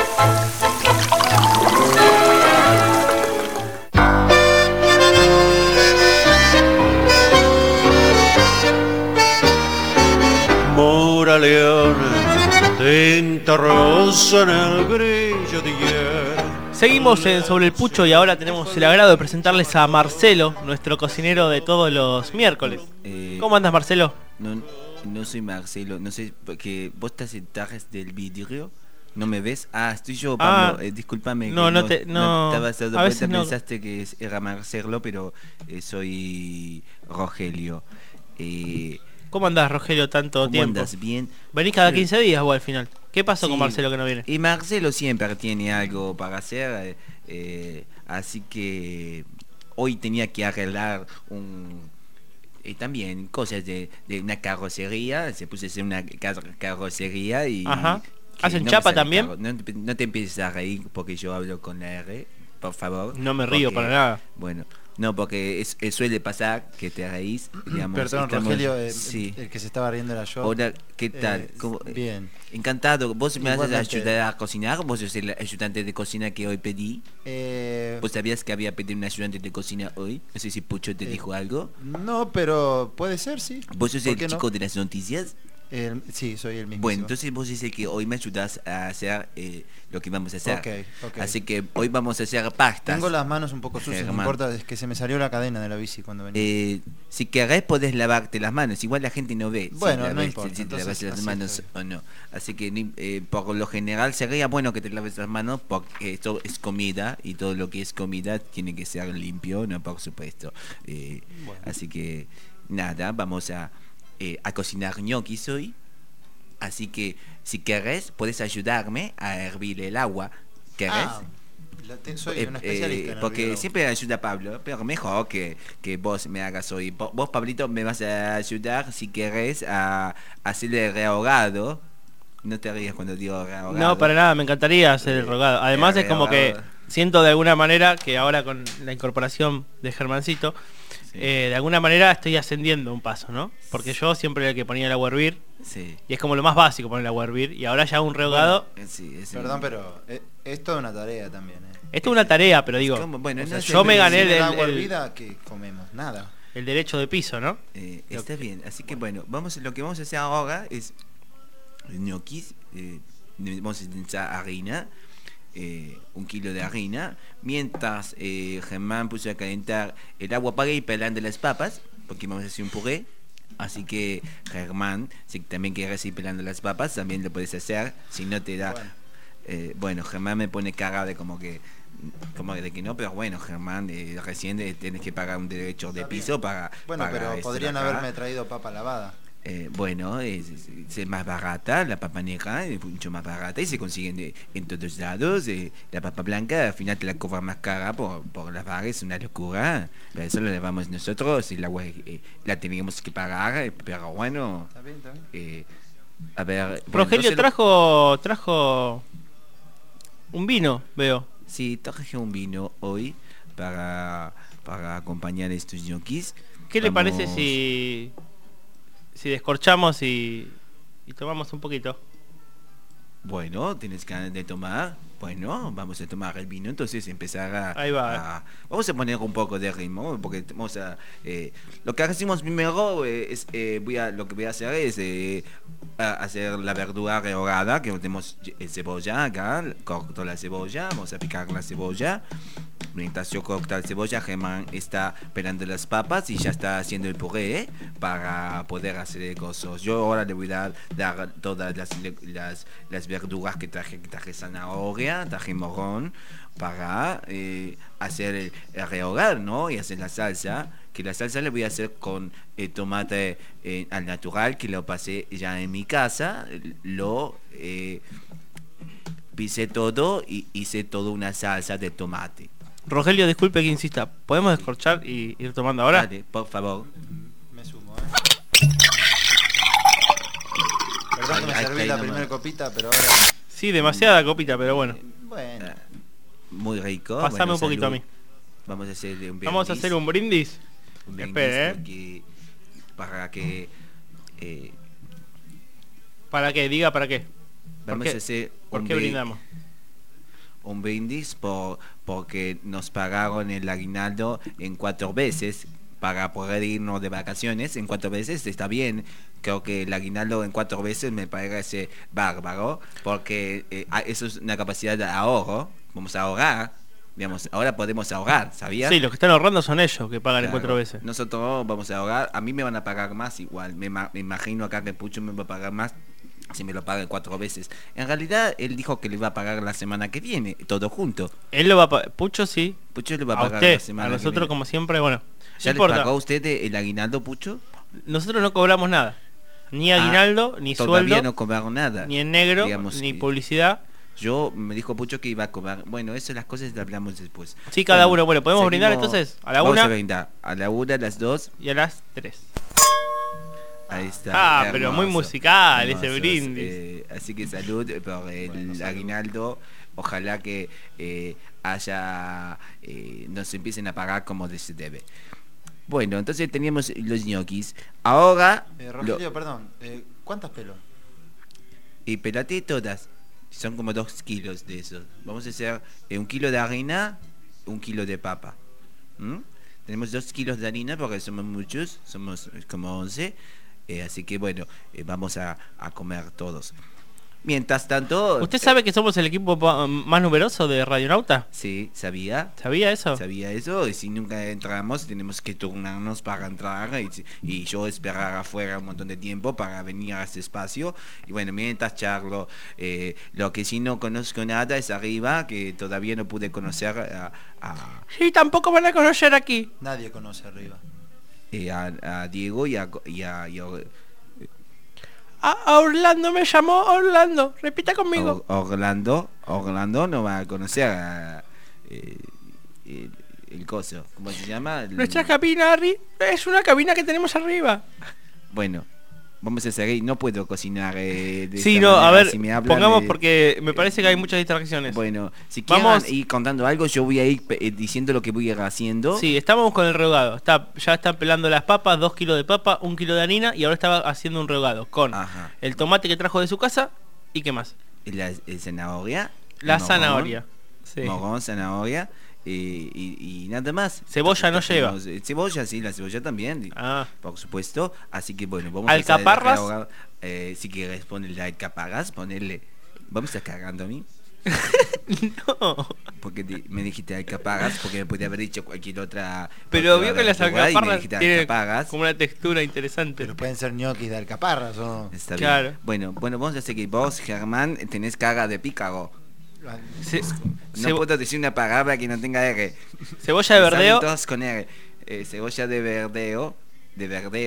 Moraleone, tinta rosa en el brillo de hierro. Seguimos en Sobre el Pucho y ahora tenemos el agrado de presentarles a Marcelo, nuestro cocinero de todos los miércoles. ¿Cómo andas, Marcelo? No soy Marcelo, no sé, porque vos estás en Tajes del Vidrio, ¿no me ves? Ah, estoy yo, Pablo, discúlpame. No, no estabas dando a veces cuenta, no. pensaste que era Marcelo, pero soy Rogelio. ¿Cómo andás, Rogelio, tanto ¿Cómo tiempo? andas? Bien. Venís cada 15 días vos al final. ¿Qué pasó Sí. con Marcelo que no viene? Y Marcelo siempre tiene algo para hacer, así que hoy tenía que arreglar también cosas de una carrocería. Se puso a hacer una carrocería y... Ajá. que ¿Hacen no chapa me sale también? caro. No te empieces a reír porque yo hablo con la R, por favor. No me río porque, para nada. Bueno, no, porque suele pasar que te reís, digamos. Perdón, estamos- Rogelio, sí. el que se estaba riendo era yo. Hola, ¿qué tal? ¿Cómo- Bien. Encantado. ¿Vos me vas a Igualmente. ayudar a cocinar? ¿Vos sos el ayudante de cocina que hoy pedí? ¿Vos sabías que había pedido un ayudante de cocina hoy? No sé si Pucho te dijo algo. No, pero puede ser, sí. ¿Vos sos ¿Por el qué no? chico de las noticias? Sí, soy el mismo. Bueno, entonces vos dices que hoy me ayudás a hacer lo que vamos a hacer. Ok. Así que hoy vamos a hacer pastas. Tengo las manos un poco sucias, no Germán. importa, es que se me salió la cadena de la bici cuando venía. Si querés podés lavarte las manos, igual la gente no ve Bueno, si no lavas- importa, si te entonces lavas las así manos estoy. o no. Así que por lo general sería bueno que te laves las manos porque esto es comida y todo lo que es comida tiene que ser limpio, no, por supuesto. Así que nada, vamos a cocinar ñoquis hoy. Así que si querés podés ayudarme a hervir el agua. ¿Querés? Soy un especialista en porque hervir siempre ayuda Pablo, pero mejor que vos me hagas hoy. Vos, Pablito, me vas a ayudar si querés a hacer el rehogado. No te rías cuando digo rehogado. No, para nada, me encantaría hacer el rogado. Además es como que siento de alguna manera que ahora con la incorporación de Germancito, de alguna manera estoy ascendiendo un paso, ¿no? Porque yo siempre era el que ponía el agua a hervir. Sí. Y es como lo más básico poner el agua a hervir. Y ahora ya un rehogado. Perdón, pero es toda una tarea también. Esto es una tarea, pero digo, Bueno, O sea, yo me gané sin el agua hervida, ¿qué comemos? Nada. el derecho de piso, ¿no? Está bien, así que bueno, lo que vamos a hacer ahora es ñoquis. Vamos a utilizar harina, 1 kilo de harina. Mientras Germán puso a calentar el agua para ir pelando las papas, porque vamos a hacer un puré. Así que Germán, si también quieres ir pelando las papas, también lo puedes hacer. Si no te da... Bueno, Germán me pone cara de como de que no, pero bueno, Germán, recién tienes que pagar un derecho de piso para... Bueno, para pero esto podrían de acá. haberme traído papa lavada. Bueno, es más barata, la papa negra es mucho más barata y se consigue en todos lados. La papa blanca al final te la cobran más cara por las vagas, es una locura. Pero eso lo llevamos nosotros y la teníamos que pagar, pero bueno. Está bien. A ver. Rogelio trajo un vino, veo. Sí, traje un vino hoy para acompañar estos ñoquis. ¿Qué le parece si descorchamos y tomamos un poquito? Bueno, tienes ganas de tomar. Bueno, vamos a tomar el vino, entonces empezar Ahí va. vamos a poner un poco de ritmo, porque vamos a... lo que hacemos primero es... lo que voy a hacer es hacer la verdura rehogada, que tenemos cebolla acá, corto la cebolla, vamos a picar la cebolla. Mientras yo corto la cebolla, Germán está pelando las papas y ya está haciendo el puré para poder hacer el coso. Yo ahora le voy a dar todas las verduras que traje zanahoria, traje morrón, para hacer el rehogar, ¿no? Y hacer la salsa, que la salsa le voy a hacer con tomate al natural, que lo pasé ya en mi casa, lo pisé todo y hice toda una salsa de tomate. Rogelio, disculpe que insista, ¿podemos descorchar y ir tomando ahora? Dale, por favor. Me sumo, Perdón que me serví la primera copita, pero ahora... Sí, demasiada copita, pero bueno. Bueno. Muy rico. Pasame un poquito salud. a mí. Vamos a hacer un brindis. Vamos a hacer un brindis. Un brindis Espere, para que... ¿Para qué? Diga para qué. Vamos a hacer ¿Por qué brindamos? Un brindis porque nos pagaron el aguinaldo en 4 veces para poder irnos de vacaciones. En 4 veces está bien. Creo que el aguinaldo en 4 veces me parece bárbaro, porque eso es una capacidad de ahorro. Vamos a ahorrar, digamos, ahora podemos ahorrar, ¿sabías? Sí, los que están ahorrando son ellos que pagan en Claro. 4 veces. Nosotros vamos a ahorrar, a mí me van a pagar más igual, me imagino acá que Pucho me va a pagar más si me lo paga 4 veces. En realidad él dijo que le va a pagar la semana que viene, todo junto. Él lo va a pagar, Pucho sí. Pucho le va a A pagar usted, la semana a que nosotros viene. como siempre, bueno. ¿Ya no le importa. pagó a usted el aguinaldo, Pucho? Nosotros no cobramos nada. Ni aguinaldo, ni todavía sueldo, no cobraron nada. ni en negro, Digamos ni que publicidad. Yo me dijo Pucho que iba a cobrar. Bueno, eso las cosas las hablamos después. Sí, cada uno. Bueno, ¿podemos brindar seguimos- entonces? A la vamos 1. a brindar. A la 1, a las 2. Y a las 3. Ahí está. Pero muy musical ese Hermosos. brindis. Así que salud por el aguinaldo. Ojalá que nos empiecen a pagar como se debe. Bueno, entonces teníamos los ñoquis. Ahora... Rogelio, perdón. ¿Cuántas pelos? Y pelate todas. Son como 2 kilos de eso. Vamos a hacer 1 kilo de harina, 1 kilo de papa. ¿Mm? Tenemos 2 kilos de harina porque somos muchos, somos como 11. Así que bueno, vamos a comer todos. Mientras tanto... ¿Usted sabe que somos el equipo más numeroso de Radionauta? Sí, sabía. ¿Sabía eso? Sabía eso. Y si nunca entramos, tenemos que turnarnos para entrar. Y yo esperar afuera un montón de tiempo para venir a este espacio. Y bueno, mientras charlo, lo que sí no conozco nada es arriba, que todavía no pude conocer Sí, tampoco van a conocer aquí. Nadie conoce arriba. a Diego y a A Orlando me llamó Orlando. Repita conmigo. Orlando no va a conocer el coso. ¿Cómo se llama? Nuestra cabina es una cabina que tenemos arriba. Bueno, vamos a seguir. No puedo cocinar de Sí, esta no, a manera. ver, Si me hablan pongamos de- porque me parece que hay muchas distracciones. Bueno, si Vamos. quieren ir contando algo, yo voy a ir diciendo lo que voy a ir haciendo. Sí, estamos con el rehogado. Ya están pelando las papas, 2 kilos de papa, 1 kilo de harina y ahora estaba haciendo un rehogado con el tomate que trajo de su casa y qué más. El zanahoria. La el morrón, zanahoria. Sí. Morrón, zanahoria. Y nada más. Cebolla no lleva. Cebolla, sí, la cebolla también. Por supuesto. Así que bueno, vamos ¿Alcaparras? a hacer el rehogado. Si quieres ponerle alcaparras, ponerle. ¿Vamos a cagando a mí? No. Porque me dijiste alcaparras, porque me podía haber dicho cualquier otra. Pero vio que las verdura y me alcaparras dijiste tienen alcaparras. como una textura interesante. Pero pueden ser ñoquis de alcaparras, ¿o no? Está Claro. bien. Bueno, vamos a seguir. Vos, Germán, tenés cara de pícaro. No puedo decir una palabra que no tenga R. Cebolla de Saben verdeo. todos con R. Cebolla de verdeo.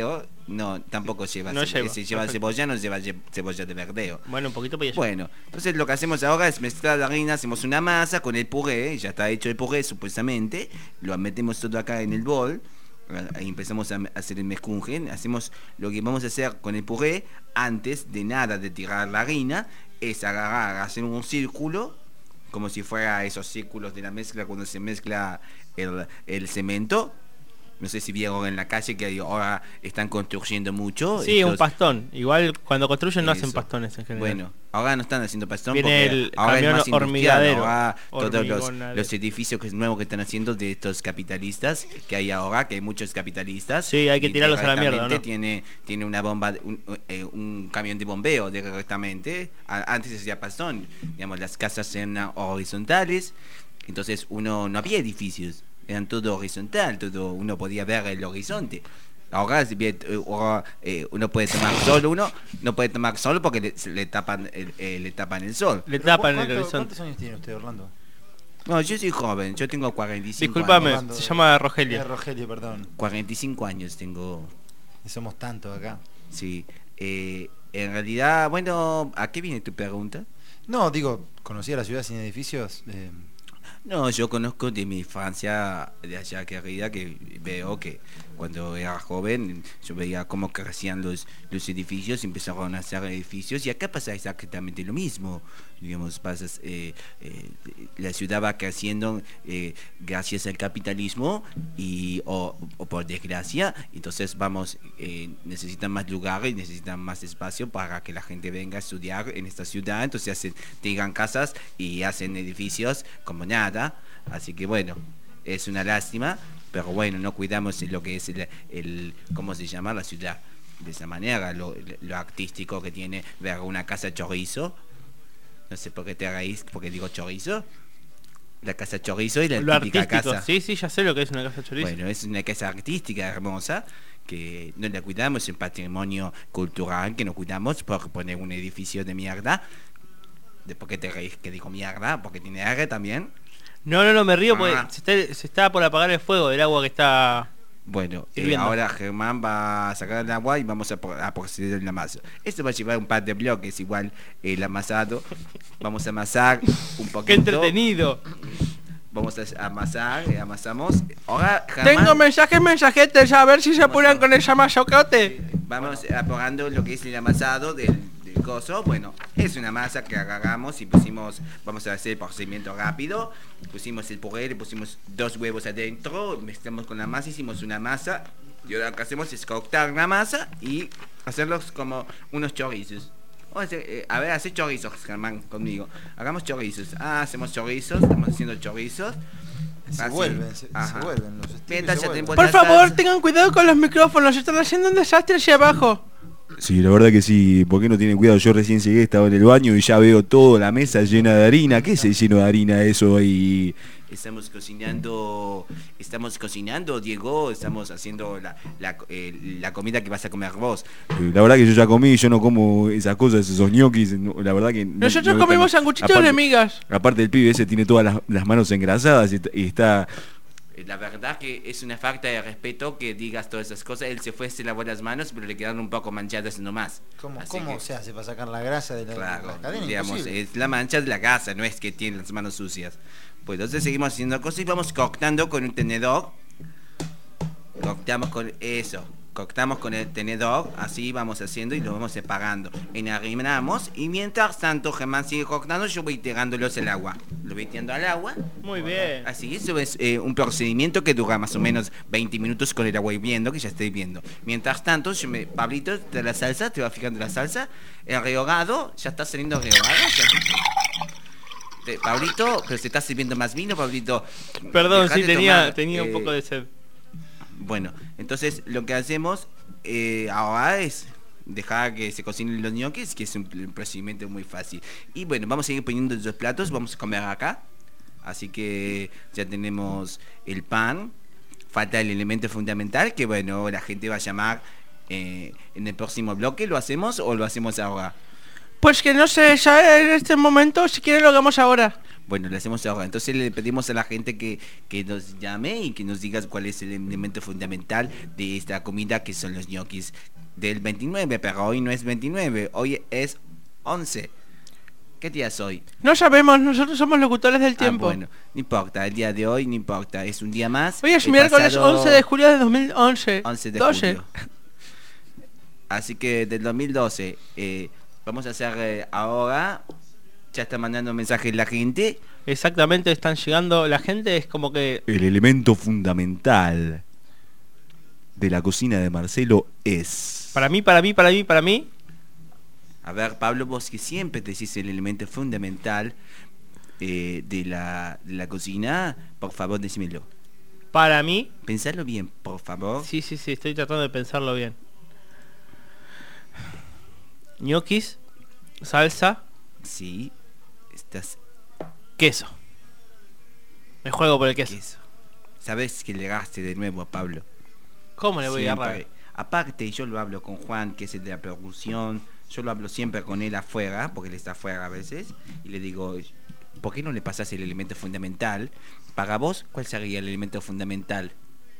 No, tampoco lleva. No lleva. Si lleva Perfecto. cebolla, no lleva cebolla de verdeo. Bueno, un poquito para Bueno, entonces lo que hacemos ahora es mezclar la harina, hacemos una masa con el puré, ya está hecho el puré supuestamente, lo metemos todo acá en el bol, ahí empezamos a hacer el mezcunje, hacemos lo que vamos a hacer con el puré antes de nada de tirar la harina, es agarrar, hacer un círculo, como si fuera esos círculos de la mezcla cuando se mezcla el cemento. No sé si vieron en la calle que ahora están construyendo mucho. Sí, un pastón. Igual cuando construyen no hacen Eso. pastones en general. Bueno, ahora no están haciendo pastón Viene porque el ahora es camión más industrial, hormigadero. ahora todos Hormigonadero. los edificios nuevos que están haciendo de estos capitalistas que hay ahora, que hay muchos capitalistas. Sí, hay que y tirarlos a la mierda, ¿no? Tiene una bomba, un camión de bombeo directamente. Antes se hacía pastón, digamos, las casas eran horizontales, entonces no había edificios. Eran todo horizontal, todo uno podía ver el horizonte. Ahora uno puede tomar solo, uno no puede tomar solo porque le tapan el sol. Le tapan el horizonte. ¿Cuántos años tiene usted, Orlando? No, yo soy joven, yo tengo 45 Disculpame, años. se llama Rogelio. Rogelio, perdón. 45 años tengo. Y somos tantos acá. Sí. En realidad, bueno, ¿a qué viene tu pregunta? No, digo, ¿conocía la ciudad sin edificios? No, yo conozco de mi infancia de allá querida, que veo que cuando era joven yo veía cómo crecían los edificios, empezaron a hacer edificios y acá pasa exactamente lo mismo. Digamos, la ciudad va creciendo gracias al capitalismo o por desgracia, entonces necesitan más lugares, necesitan más espacio para que la gente venga a estudiar en esta ciudad, entonces tiran casas y hacen edificios como nada, así que bueno, es una lástima, pero bueno, no cuidamos lo que es ¿cómo se llama? La ciudad. De esa manera, lo artístico que tiene ver una casa chorizo. No sé por qué te reís, porque digo chorizo. La casa chorizo y la Lo típica artístico, casa. sí, ya sé lo que es una casa chorizo. Bueno, es una casa artística hermosa que no la cuidamos, es un patrimonio cultural que no cuidamos por poner un edificio de mierda. ¿De por qué te reís que digo mierda? Porque tiene aire también. No, me río porque se está por apagar el fuego del agua que está... Bueno, hirviendo. ahora Germán va a sacar el agua y vamos a proceder el amasado. Esto va a llevar un par de bloques, igual el amasado. Vamos a amasar un poquito. ¡Qué entretenido! Vamos a amasar, amasamos. Ahora, Germán, Tengo mensajetes, a ver si se apuran con ese masocote. vamos apagando lo que es el amasado del coso. Bueno, es una masa que agarramos y pusimos, vamos a hacer el procedimiento rápido. Pusimos el puré, le pusimos 2 huevos adentro, mezclamos con la masa, hicimos una masa. Y ahora lo que hacemos es cortar la masa y hacerlos como unos chorizos. A ver, hace chorizos, Germán, conmigo. Hagamos chorizos. Hacemos chorizos, estamos haciendo chorizos. Se Así. vuelven, se Ajá. vuelven los estilos. Mientras se ya vuelven. te Por favor, tengan cuidado con los micrófonos, están haciendo un desastre hacia abajo. Sí, la verdad que sí. ¿Por qué no tienen cuidado? Yo recién llegué, estaba en el baño y ya veo toda la mesa llena de harina. ¿Qué es el lleno de harina eso ahí? Estamos cocinando, Diego, estamos haciendo la comida que vas a comer vos. La verdad que yo ya comí, yo no como esas cosas, esos ñoquis. La verdad que Nosotros no comemos están- sanguchitos aparte- de migas. Aparte el pibe ese tiene todas las manos engrasadas y está... La verdad que es una falta de respeto que digas todas esas cosas. Él se fue, se lavó las manos, pero le quedaron un poco manchadas nomás. ¿Cómo que- se hace para sacar la grasa de la cadena? digamos, Imposible. es la mancha de la gasa, no es que tiene las manos sucias. Pues entonces seguimos haciendo cosas y vamos cortando con un tenedor. Cortamos con el tenedor, así vamos haciendo y lo vamos separando. Enharinamos y mientras tanto Germán sigue cortando, yo voy tirándolos al agua. Lo voy tirando al agua. Muy bien. Así, eso es un procedimiento que dura más o menos 20 minutos con el agua hirviendo, que ya estoy viendo. Mientras tanto, Pablito, de la salsa, te vas fijando la salsa. El rehogado, ya está saliendo rehogado. Pablito, pero se está sirviendo más vino, Pablito. Perdón, Dejate sí, tomar, tenía un poco de sed. Bueno, entonces lo que hacemos ahora es dejar que se cocinen los ñoquis, que es un procedimiento muy fácil. Y bueno, vamos a seguir poniendo los platos, vamos a comer acá. Así que ya tenemos el pan. Falta el elemento fundamental, que bueno, la gente va a llamar en el próximo bloque. ¿Lo hacemos o lo hacemos ahora? Pues que no se sabe en este momento, si quieren lo hagamos ahora. Bueno, lo hacemos ahora. Entonces le pedimos a la gente que nos llame y que nos diga cuál es el elemento fundamental de esta comida, que son los ñoquis. del 29, pero hoy no es 29, hoy es 11. ¿Qué día es hoy? No sabemos, nosotros somos locutores del tiempo. Bueno, no importa, el día de hoy no importa, es un día más. Hoy es El miércoles pasado 11 de julio de 2011. 11 de 12. julio. Así que del 2012, vamos a hacer ahora, ya está mandando mensajes la gente. Exactamente, están llegando, la gente es como que... El elemento fundamental de la cocina de Marcelo es... Para mí. A ver, Pablo, vos que siempre decís el elemento fundamental de la cocina, por favor, decímelo. Para mí... Pensarlo bien, por favor. Sí, estoy tratando de pensarlo bien. Ñoquis, salsa. Sí, estás... Queso. Me juego por el queso. Sabes que le gaste de nuevo a Pablo. ¿Cómo le voy a agarrar? Aparte, yo lo hablo con Juan, que es el de la producción. Yo lo hablo siempre con él afuera, porque él está afuera a veces. Y le digo, ¿por qué no le pasás el elemento fundamental? Para vos, ¿cuál sería el elemento fundamental?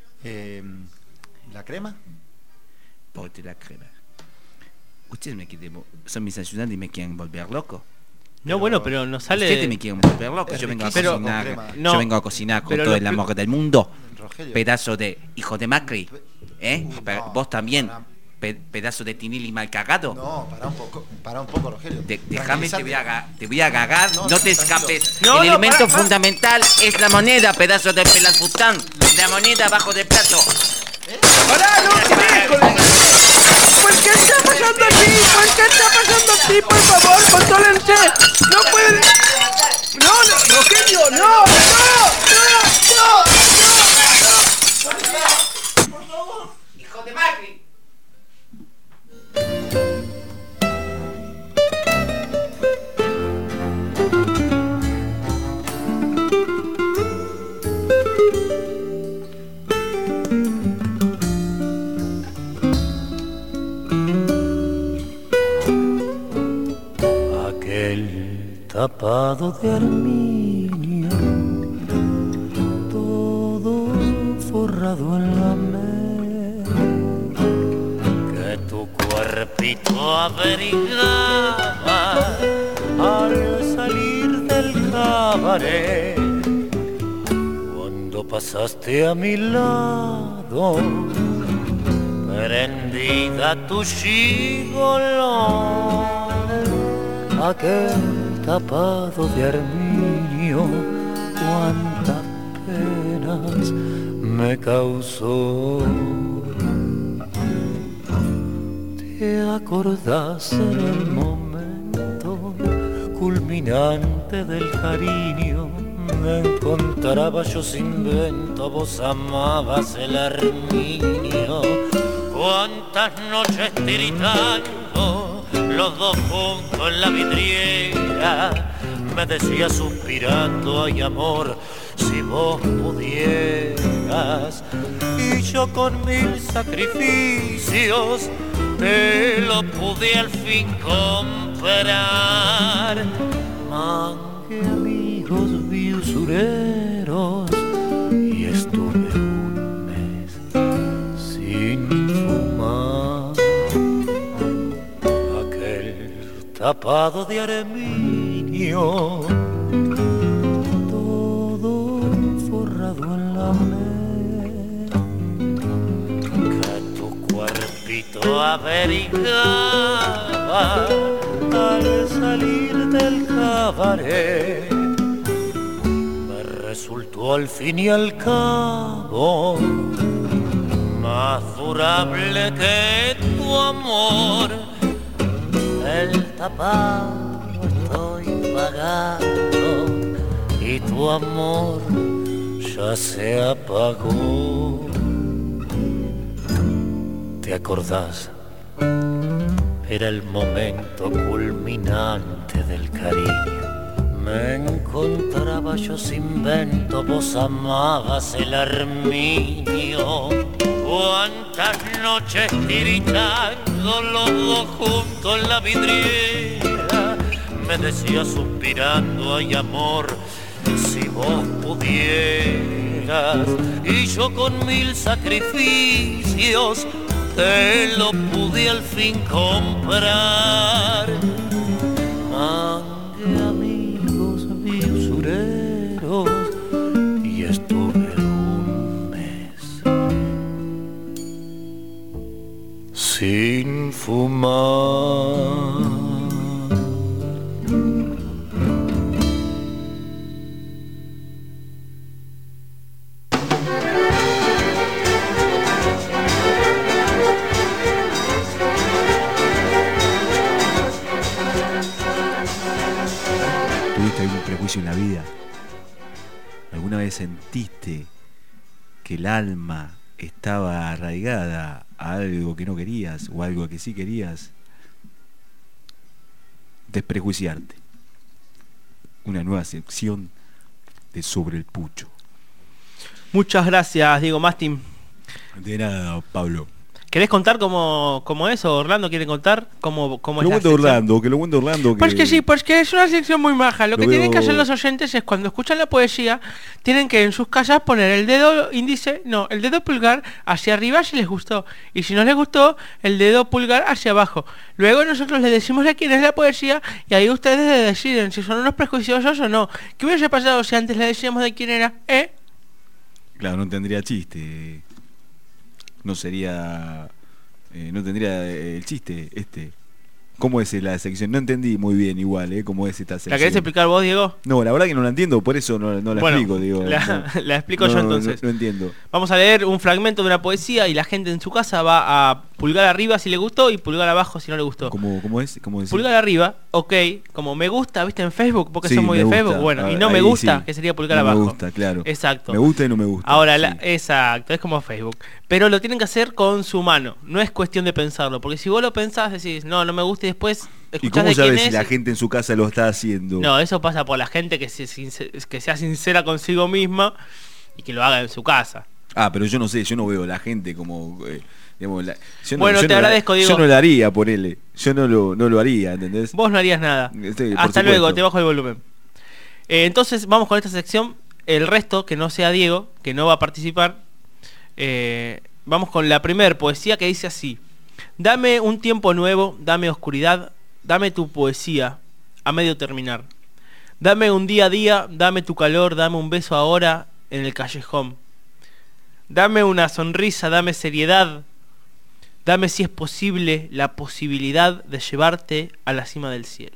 ¿La crema? Ponte la crema. Ustedes son mis ayudantes y me quieren volver loco. No, bueno, pero no sale... Ustedes me quieren volver loco. Yo vengo a cocinar. Yo vengo a cocinar con todo el amor del mundo. Rogelio. Pedazo de hijo de Macri. No, vos también. Pedazo de tinili mal cagado. No, pará un poco, Rogelio. Déjame, te voy a agarrar, no te escapes. No, el no, elemento pará. fundamental es la moneda, pedazo de pelafustán. La moneda abajo del plato. ¡Pará, no, ¿Por qué está pasando así? ¿Por qué está pasando así? Por favor, contólense. No pueden... No, Rogelio, no. Hijo de Macri. Aquel tapado de armiño, todo forrado en la que tu cuerpito abrigaba al salir del cabaret. Cuando pasaste a mi lado, prendida tu gigolón, aquel tapado de armiño, cuántas penas me causó. ¿Te acordás en el momento culminante del cariño? Me encontraba yo sin vento, vos amabas el armiño. Cuántas noches tiritando, los dos juntos en la vidriera, me decía suspirando, ay amor, si vos pudieras. Y yo con 1000 sacrificios te lo pude al fin comprar. Mangué amigos, vi usureros y estuve un mes sin fumar. Aquel tapado de armiño, todo forrado en la que tu cuerpito averiguaba al salir del cabaret. Me resultó al fin y al cabo más durable que tu amor. El tapado estoy pagando y tu amor ya se apagó. ¿Te acordás? Era el momento culminante del cariño. Me encontraba yo sin vento, vos amabas el armiño. Cuántas noches tiritando los dos juntos en la vidriera, me decía suspirando, ay amor, si vos pudieras. Y yo con 1000 sacrificios te lo pude al fin comprar. Mangué amigos, vi usureros y estuve un mes sin fumar. ¿Tuviste algún prejuicio en la vida? ¿Alguna vez sentiste que el alma estaba arraigada a algo que no querías o algo que sí querías? Desprejuiciarte. Una nueva sección de Sobre el Pucho. Muchas gracias, Diego Mastin. De nada, Pablo. ¿Querés contar cómo es? ¿O Orlando quiere contar cómo es Lo la cuento sección? Orlando, que lo cuento Orlando. Pues que sí, pues que es una sección muy maja. Lo que Lo tienen que veo- hacer los oyentes es cuando escuchan la poesía, tienen que en sus casas poner el dedo índice, no, el dedo pulgar hacia arriba si les gustó. Y si no les gustó, el dedo pulgar hacia abajo. Luego nosotros les decimos de quién es la poesía y ahí ustedes deciden si son unos prejuiciosos o no. ¿Qué hubiese pasado si antes le decíamos de quién era? Claro, no tendría chiste. No sería... no tendría el chiste este. ¿Cómo es la sección? No entendí muy bien igual, ¿cómo es esta sección? ¿La querés explicar vos, Diego? No, la verdad que no la entiendo, por eso no la Bueno, explico, digo. la explico yo entonces. No entiendo. Vamos a leer un fragmento de una poesía y la gente en su casa va a pulgar arriba si le gustó y pulgar abajo si no le gustó. ¿Cómo es? ¿Cómo decir? Pulgar arriba, ok, como me gusta, ¿viste? En Facebook, porque Sí, son muy me de gusta. Facebook, bueno, y no Ahí me gusta, sí. que sería pulgar No abajo. me gusta, claro. Exacto. Me gusta y no me gusta. Ahora, sí. exacto, es como Facebook. Pero lo tienen que hacer con su mano, no es cuestión de pensarlo, porque si vos lo pensás, decís, no me gusta y después ¿Y escuchás cómo de quién sabes si es. la gente en su casa lo está haciendo? No, eso pasa por la gente que sea sincera consigo misma y que lo haga en su casa. Ah, pero yo no sé, yo no veo a la gente como... digamos, yo no, Bueno, yo te no agradezco, Diego. Yo no lo haría por él. Yo no lo haría, ¿entendés? Vos no harías nada. Por Hasta luego, supuesto. te bajo el volumen. Entonces vamos con esta sección. El resto, que no sea Diego, que no va a participar. Vamos con la primer poesía que dice así. Dame un tiempo nuevo, dame oscuridad, dame tu poesía a medio terminar. Dame un día a día, dame tu calor, dame un beso ahora en el callejón. Dame una sonrisa, dame seriedad. Dame, si es posible, la posibilidad de llevarte a la cima del cielo.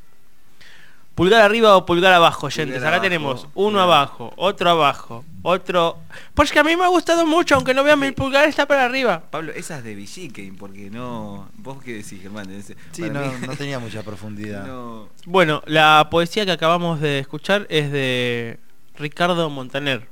Pulgar arriba o pulgar abajo, oyentes. Pulgar Acá abajo, tenemos uno abajo, otro. Pues que a mí me ha gustado mucho, aunque no vean mi pulgar está para arriba. Pablo, esa es de Villiquen, porque no... ¿Vos qué decís, Germán? Sí, no tenía mucha profundidad. No. Bueno, la poesía que acabamos de escuchar es de Ricardo Montaner.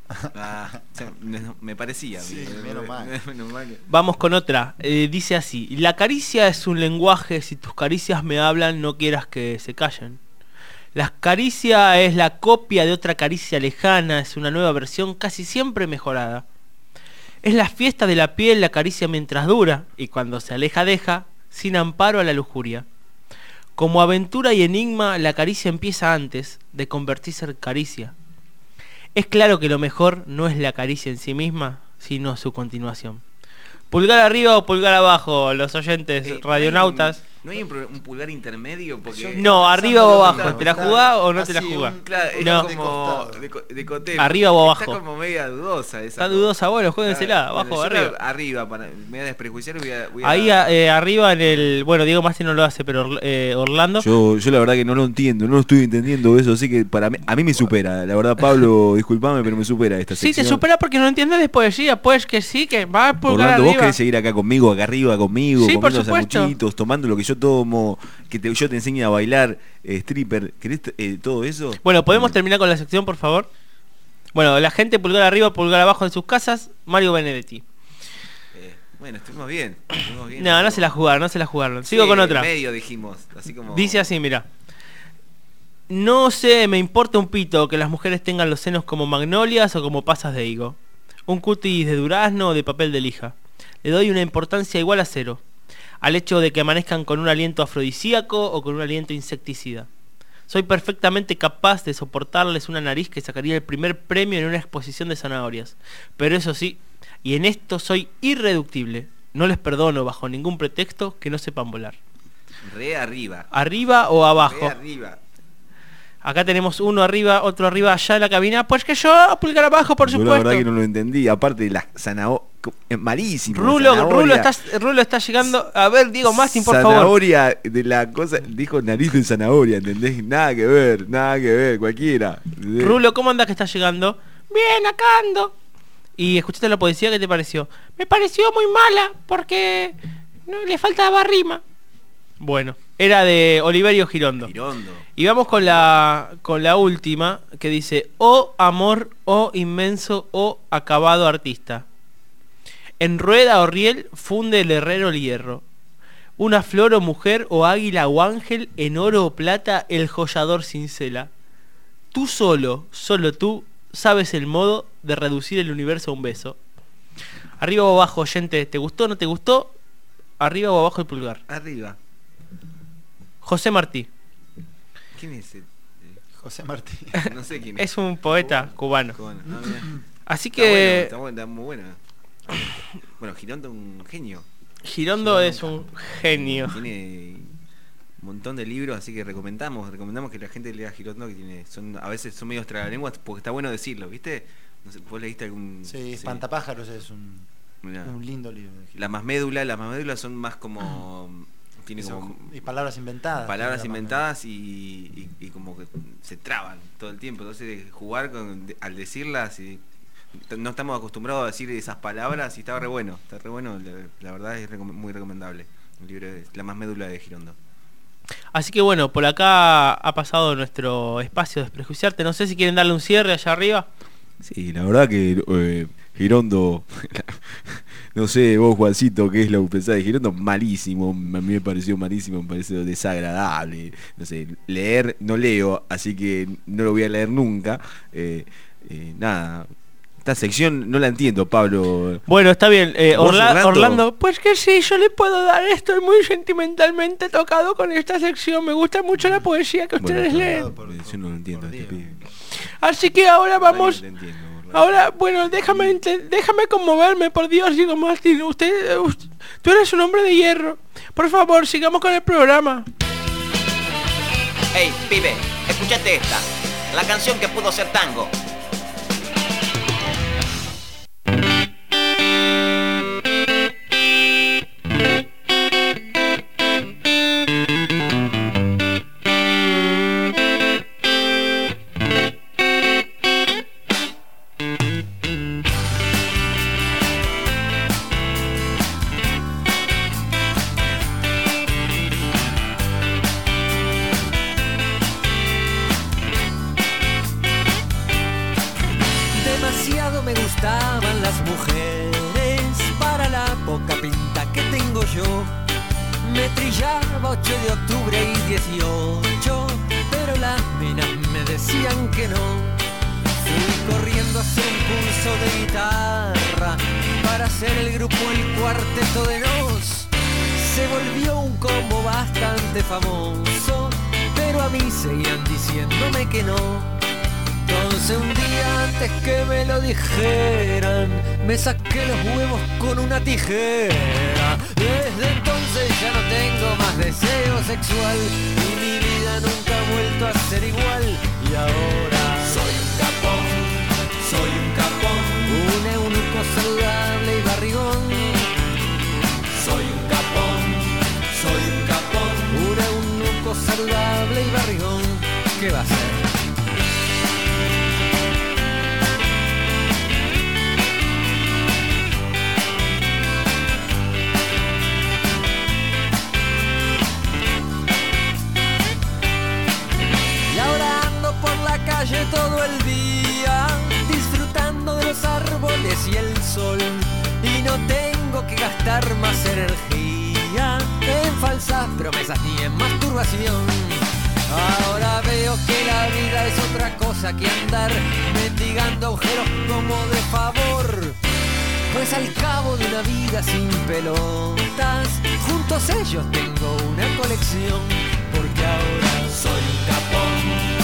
Me parecía. Sí, menos mal. Vamos con otra. Dice así: la caricia es un lenguaje, si tus caricias me hablan, no quieras que se callen. La caricia es la copia de otra caricia lejana, es una nueva versión casi siempre mejorada. Es la fiesta de la piel, la caricia mientras dura, y cuando se aleja deja, sin amparo a la lujuria. Como aventura y enigma, la caricia empieza antes de convertirse en caricia. Es claro que lo mejor no es la caricia en sí misma, sino su continuación. Pulgar arriba o pulgar abajo, los oyentes radionautas. ¿No hay un pulgar intermedio? Porque No, arriba o abajo. ¿Te la jugás o no te la jugás? Claro, es No. como de coté. Arriba o abajo. Está como media dudosa esa. Está dudosa, bueno, juéguensela, Bueno, abajo o yo arriba. Arriba, me voy a desprejuiciar y voy a... Ahí arriba en el... Bueno, Diego Masti no lo hace, pero Orlando... Yo la verdad que no lo entiendo, no lo estoy entendiendo eso, así que a mí me supera. La verdad, Pablo, disculpame, pero me supera esta Sí, sección. te supera porque no entiendes de poesía. Pues que sí, que va a pulgar Orlando, ¿vos arriba. querés seguir acá conmigo, acá arriba conmigo, Sí, por comiendo supuesto. sanguchitos, tomando lo que yo tomo, que yo te enseñe a bailar stripper? ¿Querés todo eso? Bueno, ¿podemos terminar con la sección, por favor? Bueno, la gente pulgar arriba, pulgar abajo en sus casas, Mario Benedetti. Bueno, estuvimos bien. No se la jugaron, Sigo con otra. Medio dijimos, así como... Dice así, mira. No sé, me importa un pito que las mujeres tengan los senos como magnolias o como pasas de higo. Un cutis de durazno o de papel de lija. Le doy una importancia igual a cero. Al hecho de que amanezcan con un aliento afrodisíaco o con un aliento insecticida. Soy perfectamente capaz de soportarles una nariz que sacaría el primer premio en una exposición de zanahorias. Pero eso sí, y en esto soy irreductible, No les perdono bajo ningún pretexto que no sepan volar. Re arriba. ¿Arriba o abajo? Re arriba. Acá tenemos uno arriba, otro arriba allá en la cabina. Pues que yo, pulgar abajo, por Yo supuesto. la verdad que no lo entendí. Aparte de la zanahoria. Es malísimo. Rulo está llegando. A ver, Diego Mastin, por favor. Zanahoria de la cosa. Dijo nariz de zanahoria, ¿entendés? Nada que ver, cualquiera. Rulo, ¿cómo andás que está llegando? Bien, acá ando. ¿Y escuchaste la poesía? ¿Qué te pareció? Me pareció muy mala porque no le faltaba rima. Bueno, era de Oliverio Girondo. Y vamos con la última, que dice: oh amor, oh inmenso, oh acabado artista. En rueda o riel funde el herrero el hierro. Una flor o mujer o águila o ángel, en oro o plata el joyador cincela. Tú solo tú, sabes el modo de reducir el universo a un beso. Arriba o abajo, oyente, ¿te gustó o no te gustó? Arriba o abajo el pulgar. Arriba. José Martí. ¿Quién es ese? José Martí. No sé quién es. Es un poeta cubano. Así Está que... está muy bueno. Bueno, Girondo es un genio. Girondo es un genio. Tiene un montón de libros, así que recomendamos que la gente lea Girondo, que a veces son medio tragalenguas, porque está bueno decirlo, ¿viste? No sé, ¿vos leíste algún...? Sí, Espantapájaros es un lindo libro. Las más médulas son más como... y palabras inventadas. Palabras inventadas y como que se traban todo el tiempo. Entonces jugar al decirlas y... No estamos acostumbrados a decir esas palabras y está re bueno, la verdad es muy recomendable. El libro es La más médula de Girondo. Así que bueno, por acá ha pasado nuestro espacio de Desprejuiciarte. No sé si quieren darle un cierre allá arriba. Sí, la verdad que Girondo, no sé vos, Juancito, qué es lo que pensás de Girondo, malísimo, a mí me pareció malísimo, me pareció desagradable. No sé, leer no leo, así que no lo voy a leer nunca. Nada. Esta sección no la entiendo, Pablo. Bueno, está bien. Orlando, pues que sí, yo le puedo dar. Estoy muy sentimentalmente tocado con esta sección. Me gusta mucho la poesía que ustedes leen. Yo no lo entiendo. Así que ahora vamos. Ahora, bueno, déjame conmoverme, por Dios, Diego Martín. Tú eres un hombre de hierro. Por favor, sigamos con el programa. Hey, pibe, escúchate esta. La canción que pudo ser tango. Demasiado me gustaban las mujeres para la poca pinta que tengo yo. Me trillaba 8 de octubre y 18, pero las minas me decían que no. Fui corriendo a hacer un curso de guitarra para hacer el grupo El Cuarteto de Nos. Se volvió un combo bastante famoso, pero a mí seguían diciéndome que no. Entonces un día antes que me lo dijeran, me saqué los huevos con una tijera. Desde entonces ya no tengo más deseo sexual y mi vida nunca ha vuelto a ser igual. Y ahora soy un capón, un eunuco saludable y barrigón. Soy un capón, un eunuco saludable y barrigón. ¿Qué va a ser? Calle todo el día, disfrutando de los árboles y el sol, y no tengo que gastar más energía en falsas promesas ni en masturbación. Ahora veo que la vida es otra cosa que andar mendigando agujeros como de favor, pues al cabo de una vida sin pelotas, juntos ellos tengo una colección, porque ahora soy un capón,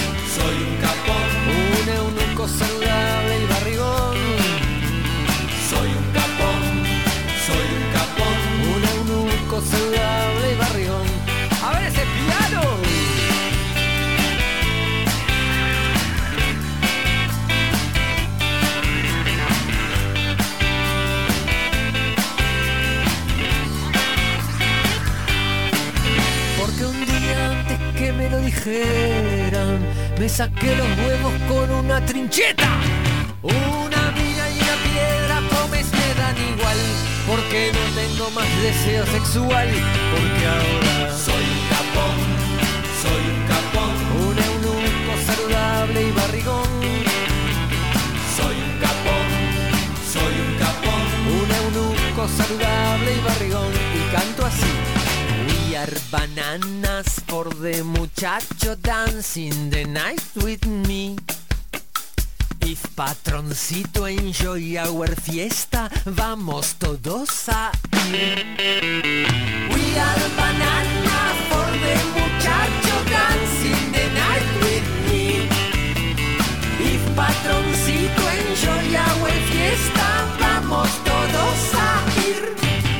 un eunuco saludable y barrigón. Soy un capón, dijeran, me saqué los huevos con una trincheta. Una mina y una piedra pomes me dan igual, porque no tengo más deseo sexual, porque ahora soy un capón, soy un capón, un eunuco saludable y barrigón. Soy un capón, soy un capón, un eunuco saludable y barrigón, y canto así. We are bananas for the muchacho dancing the night with me. If patroncito enjoy our fiesta, vamos todos a ir. We are bananas for the muchacho dancing the night with me. If patroncito enjoy our fiesta, vamos todos a ir.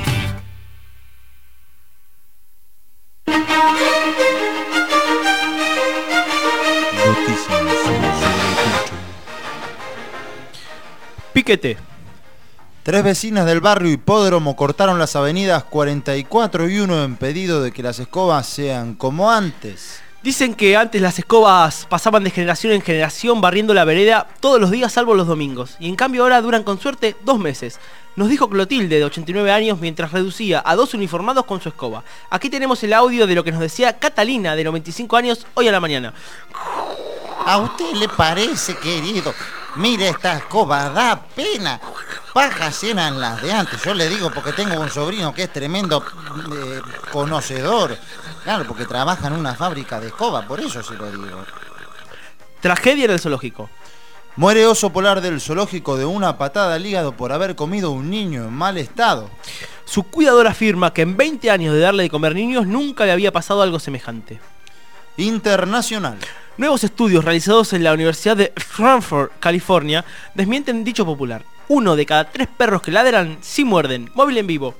Piquete. 3 vecinas del barrio Hipódromo cortaron las avenidas 44 y 1 en pedido de que las escobas sean como antes. Dicen que antes las escobas pasaban de generación en generación barriendo la vereda todos los días salvo los domingos, y en cambio ahora duran con suerte 2 meses. Nos dijo Clotilde, de 89 años, mientras reducía a 2 uniformados con su escoba. Aquí tenemos el audio de lo que nos decía Catalina, de 95 años, hoy a la mañana. ¿A usted le parece, querido? Mire, esta escoba da pena. Pajas eran las de antes. Yo le digo porque tengo un sobrino que es tremendo conocedor. Claro, porque trabaja en una fábrica de escoba, por eso se lo digo. Tragedia en el zoológico. Muere oso polar del zoológico de una patada al hígado por haber comido un niño en mal estado. Su cuidador afirma que en 20 años de darle de comer niños nunca le había pasado algo semejante. Internacional. Nuevos estudios realizados en la Universidad de Stanford, California, desmienten dicho popular. 1 de cada 3 perros que ladran sí muerden. Móvil en vivo.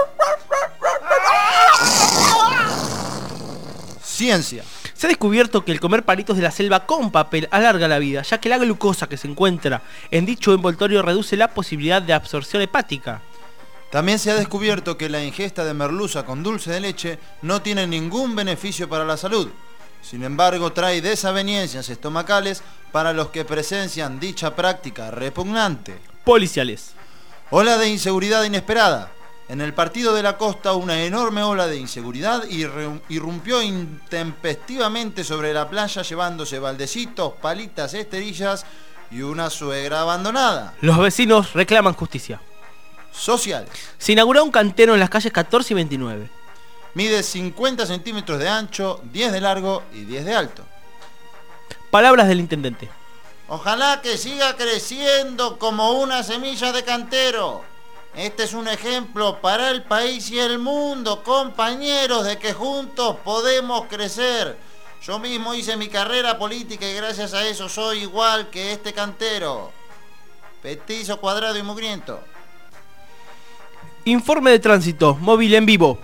Ciencia. Se ha descubierto que el comer palitos de la selva con papel alarga la vida, ya que la glucosa que se encuentra en dicho envoltorio reduce la posibilidad de absorción hepática. También se ha descubierto que la ingesta de merluza con dulce de leche no tiene ningún beneficio para la salud. Sin embargo, trae desavenencias estomacales para los que presencian dicha práctica repugnante. Policiales. Ola de inseguridad inesperada. En el partido de la costa, una enorme ola de inseguridad irrumpió intempestivamente sobre la playa, llevándose baldecitos, palitas, esterillas y una suegra abandonada. Los vecinos reclaman justicia. Sociales. Se inauguró un cantero en las calles 14 y 29. Mide 50 centímetros de ancho, 10 de largo y 10 de alto. Palabras del intendente. Ojalá que siga creciendo como una semilla de cantero. Este es un ejemplo para el país y el mundo, compañeros, de que juntos podemos crecer. Yo mismo hice mi carrera política y gracias a eso soy igual que este cantero. Petizo, cuadrado y mugriento. Informe de tránsito, móvil en vivo.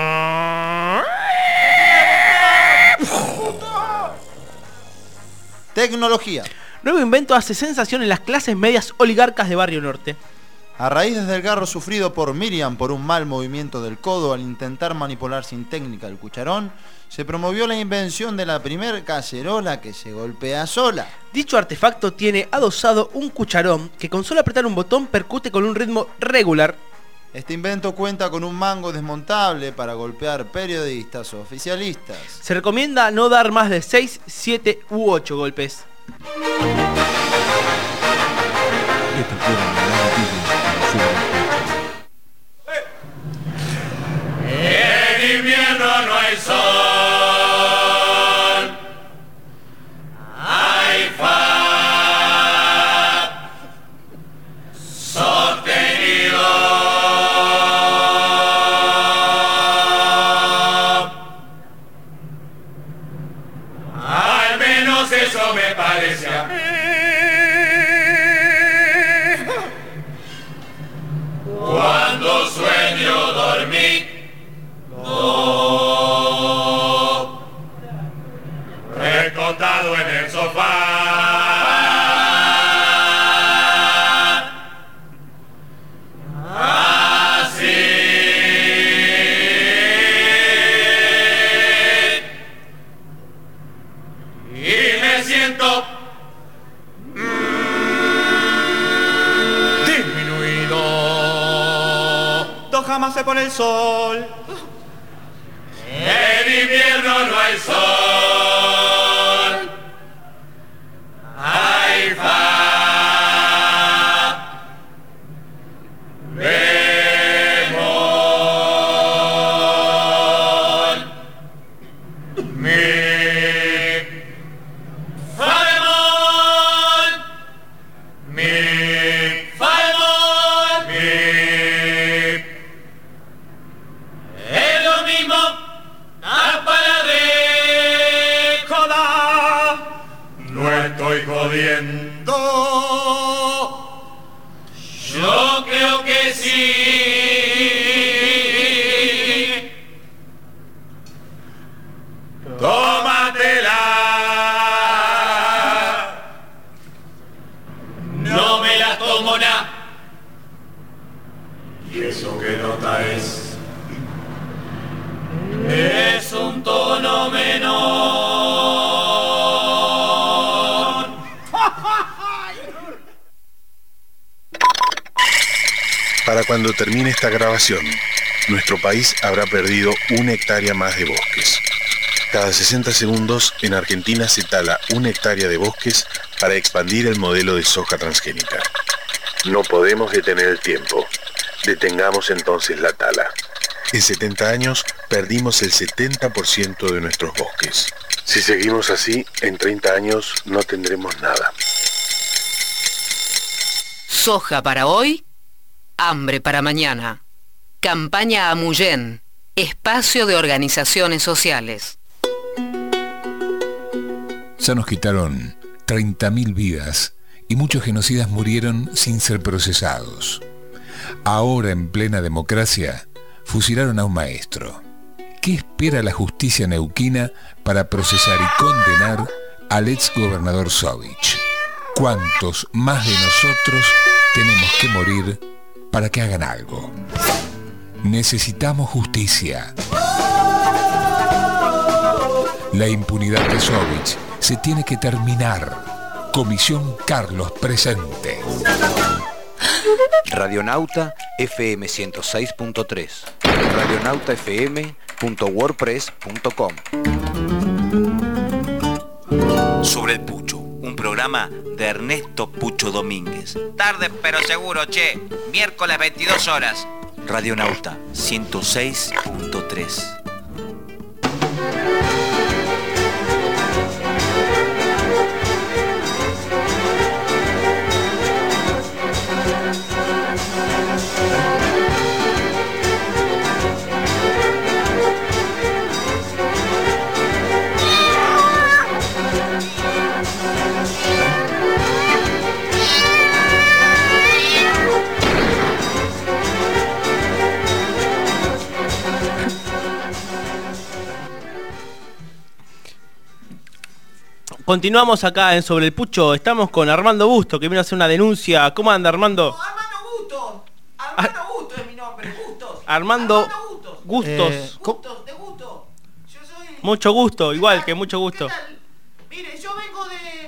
Tecnología. Nuevo invento hace sensación en las clases medias oligarcas de Barrio Norte. A raíz del desgarro sufrido por Miriam por un mal movimiento del codo al intentar manipular sin técnica el cucharón, se promovió la invención de la primer cacerola que se golpea sola. Dicho artefacto tiene adosado un cucharón que con solo apretar un botón percute con un ritmo regular. Este invento cuenta con un mango desmontable para golpear periodistas o oficialistas. Se recomienda no dar más de 6, 7 u 8 golpes. En invierno no hay sol, hay fa sostenido. Al menos eso me parece a mí. jamás se pone el sol. En invierno no hay sol. Hay fa. Bemol. Mi. Fa bemol. Mi. Fa bemol. Mi. Es lo mismo. No estoy jodiendo. Yo creo que sí. Tómatela. No me la tomo nada. Y eso que nota es. Es un tono menor. Para cuando termine esta grabación, nuestro país habrá perdido 1 hectárea más de bosques. Cada 60 segundos en Argentina se tala 1 hectárea de bosques para expandir el modelo de soja transgénica. No podemos detener el tiempo. Detengamos entonces la tala. En 70 años perdimos el 70% de nuestros bosques. Si seguimos así, en 30 años no tendremos nada. Soja para hoy, hambre para mañana. Campaña Amuyen, espacio de organizaciones sociales. Ya nos quitaron 30.000 vidas y muchos genocidas murieron sin ser procesados. Ahora, en plena democracia, fusilaron a un maestro. ¿Qué espera la justicia neuquina para procesar y condenar al ex gobernador Sovich? ¿Cuántos más de nosotros tenemos que morir para que hagan algo? Necesitamos justicia. La impunidad de Sovich se tiene que terminar. Comisión Carlos presente. Radionauta FM 106.3. radionautafm.wordpress.com. Sobre el Pucho, un programa de Ernesto Pucho Domínguez. Tarde pero seguro, che. Miércoles 22 horas. Radionauta 106.3. Continuamos acá en Sobre el Pucho. Estamos con Armando Busto, que vino a hacer una denuncia. ¿Cómo anda, Armando? Armando Bustos es mi nombre, Bustos. Armando Gustos. Gustos, de gusto. Yo soy... Mucho gusto, igual que mucho gusto. Mire, yo vengo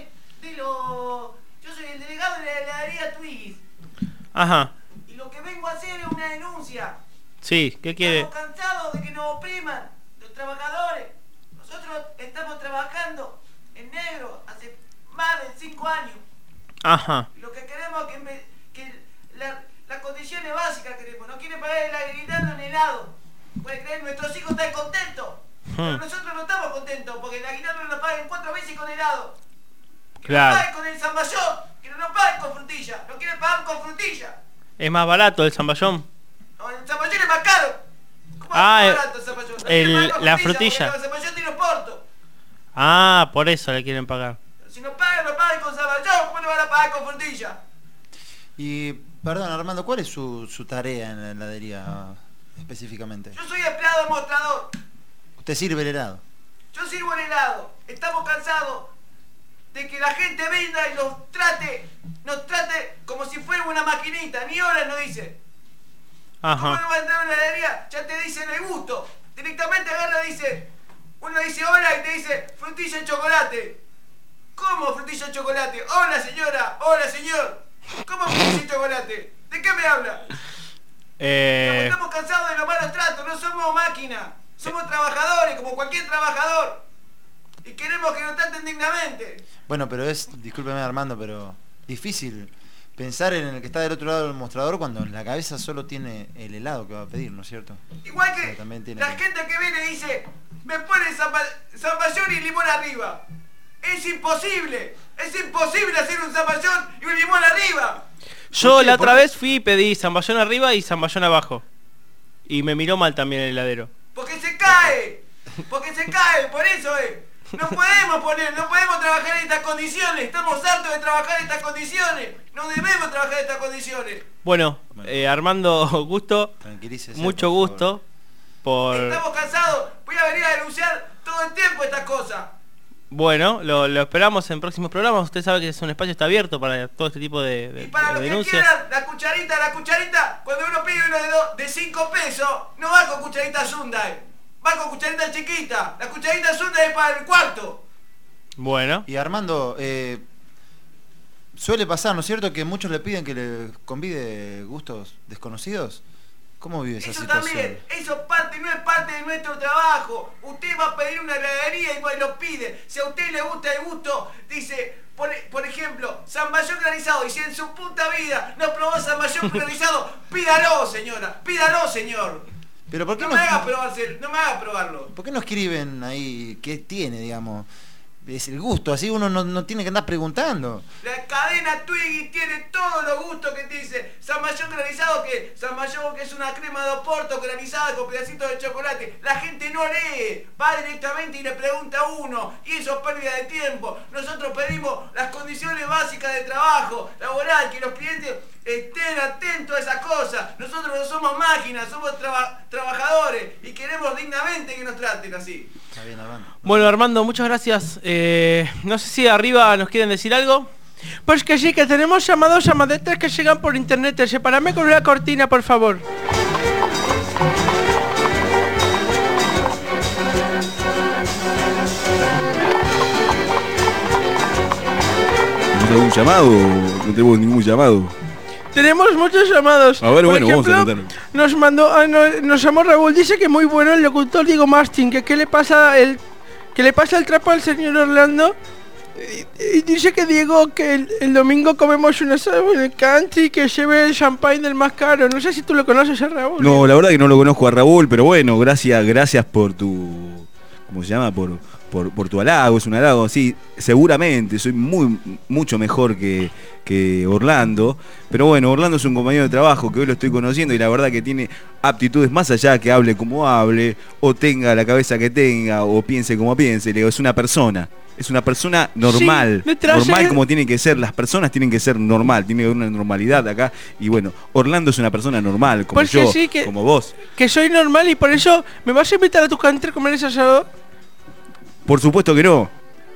yo soy el delegado de la heladería Twiggs. Ajá. Y lo que vengo a hacer es una denuncia. Sí, ¿qué quiere? Estamos cansados de que nos opriman los trabajadores. Nosotros estamos trabajando en negro hace más de 5 años. Ajá. Y lo que queremos es que las condiciones básicas queremos. No quieren pagar el aguinaldo en helado. Puede creer, nuestros hijos están contentos. Pero nosotros no estamos contentos porque el aguinaldo nos paguen 4 veces con helado. Que Claro. nos paguen con el zamballón, que no nos paguen con frutilla. No quieren pagar con frutilla. Es más barato el zamballón. No, el zamballón es más caro. ¿Cómo Ah, es más barato el zamballón? No quieren pagar con la frutilla. porque el zamballón tiene un porto. Ah, por eso le quieren pagar. Si nos pagan, nos paguen con zamballón. ¿Cómo le van a pagar con frutilla? Y, perdón, Armando, ¿cuál es su tarea en la heladería específicamente? Yo soy empleado demostrador. Usted sirve el helado. Yo sirvo el helado. Estamos cansados de que la gente venga y nos trate como si fuera una maquinita. Ni horas nos dice. Ajá. ¿Cómo no va a entrar a una heladería? Ya te dicen el gusto. Directamente agarra y dice, uno dice hola y te dice frutilla de chocolate. ¿Cómo frutilla de chocolate? Hola señora, hola señor. ¿Cómo frutilla de chocolate? ¿De qué me habla? Estamos cansados de los malos tratos, no somos máquinas. Somos trabajadores, como cualquier trabajador. Y queremos que nos traten dignamente. Bueno, pero discúlpeme Armando, pero difícil pensar en el que está del otro lado del mostrador cuando en la cabeza solo tiene el helado que va a pedir, ¿no es cierto? Igual que también tiene la gente que viene y dice, me ponen zamballón y limón arriba. Es imposible hacer un zamballón y un limón arriba. Yo la otra vez fui y pedí zamballón arriba y zamballón abajo. Y me miró mal también el heladero. Porque se cae, por eso es. No podemos trabajar en estas condiciones. Estamos hartos de trabajar en estas condiciones. No debemos trabajar en estas condiciones. Bueno, Armando, gusto. Tranquilícese, mucho por gusto por... Estamos cansados. Voy a venir a denunciar todo el tiempo estas cosas. Bueno, lo esperamos en próximos programas. Usted sabe que es un espacio está abierto para todo este tipo de Y para los que denuncias. quieran, la cucharita, cuando uno pide uno de 5 pesos, no va con cucharita Hyundai. Va con cucharita chiquita. La cucharita Hyundai es para el cuarto. Bueno. Y Armando, suele pasar, ¿no es cierto?, que muchos le piden que le convide gustos desconocidos. ¿Cómo vive esa situación? También, eso no es parte de nuestro trabajo. Usted va a pedir una heladería y lo pide. Si a usted le gusta el gusto, dice, por ejemplo, zamballón granizado. Y si en su puta vida no probó zamballón granizado, pídalo, señora, pídalo, señor. Pero ¿por qué no me haga probarlo? ¿Por qué no escriben ahí qué tiene, digamos? Es el gusto, así uno no tiene que andar preguntando. La cadena Twiggy tiene todos los gustos que te dice. Zamballón granizado, zamballón que es una crema de Oporto granizada con pedacitos de chocolate. La gente no lee, va directamente y le pregunta a uno. Y eso es pérdida de tiempo. Nosotros pedimos las condiciones básicas de trabajo laboral, que los clientes estén atentos a esas cosas. Nosotros no somos máquinas, somos trabajadores y queremos dignamente que nos traten así. Está bien, Armando. Bueno, Armando, muchas gracias. No sé si arriba nos quieren decir algo. Pues que sí, que tenemos llamadetes que llegan por internet. Separame con una cortina, por favor. ¿Tenemos algún llamado? No tenemos ningún llamado. Tenemos muchos llamados. A ver, por bueno, ejemplo, vamos a intentar. nos mandó, nos llamó Raúl, dice que muy bueno el locutor Diego Martin, que qué le pasa el trapo al señor Orlando. Y dice que Diego que el domingo comemos un asado en el country, que lleve el champagne del más caro. No sé si tú lo conoces a Raúl. No, la verdad que no lo conozco a Raúl, pero bueno, gracias por tu... ¿Cómo se llama? Por tu halago, es un halago, sí, seguramente, soy mucho mejor que Orlando, pero bueno, Orlando es un compañero de trabajo que hoy lo estoy conociendo y la verdad que tiene aptitudes más allá que hable como hable, o tenga la cabeza que tenga, o piense como piense, le digo, es una persona normal, sí, normal como tienen que ser, las personas tienen que ser normal, tiene que haber una normalidad acá, y bueno, Orlando es una persona normal, como yo, sí, como vos. Que soy normal y por eso, ¿me vas a invitar a tu country a comer ese asado? Por supuesto que no.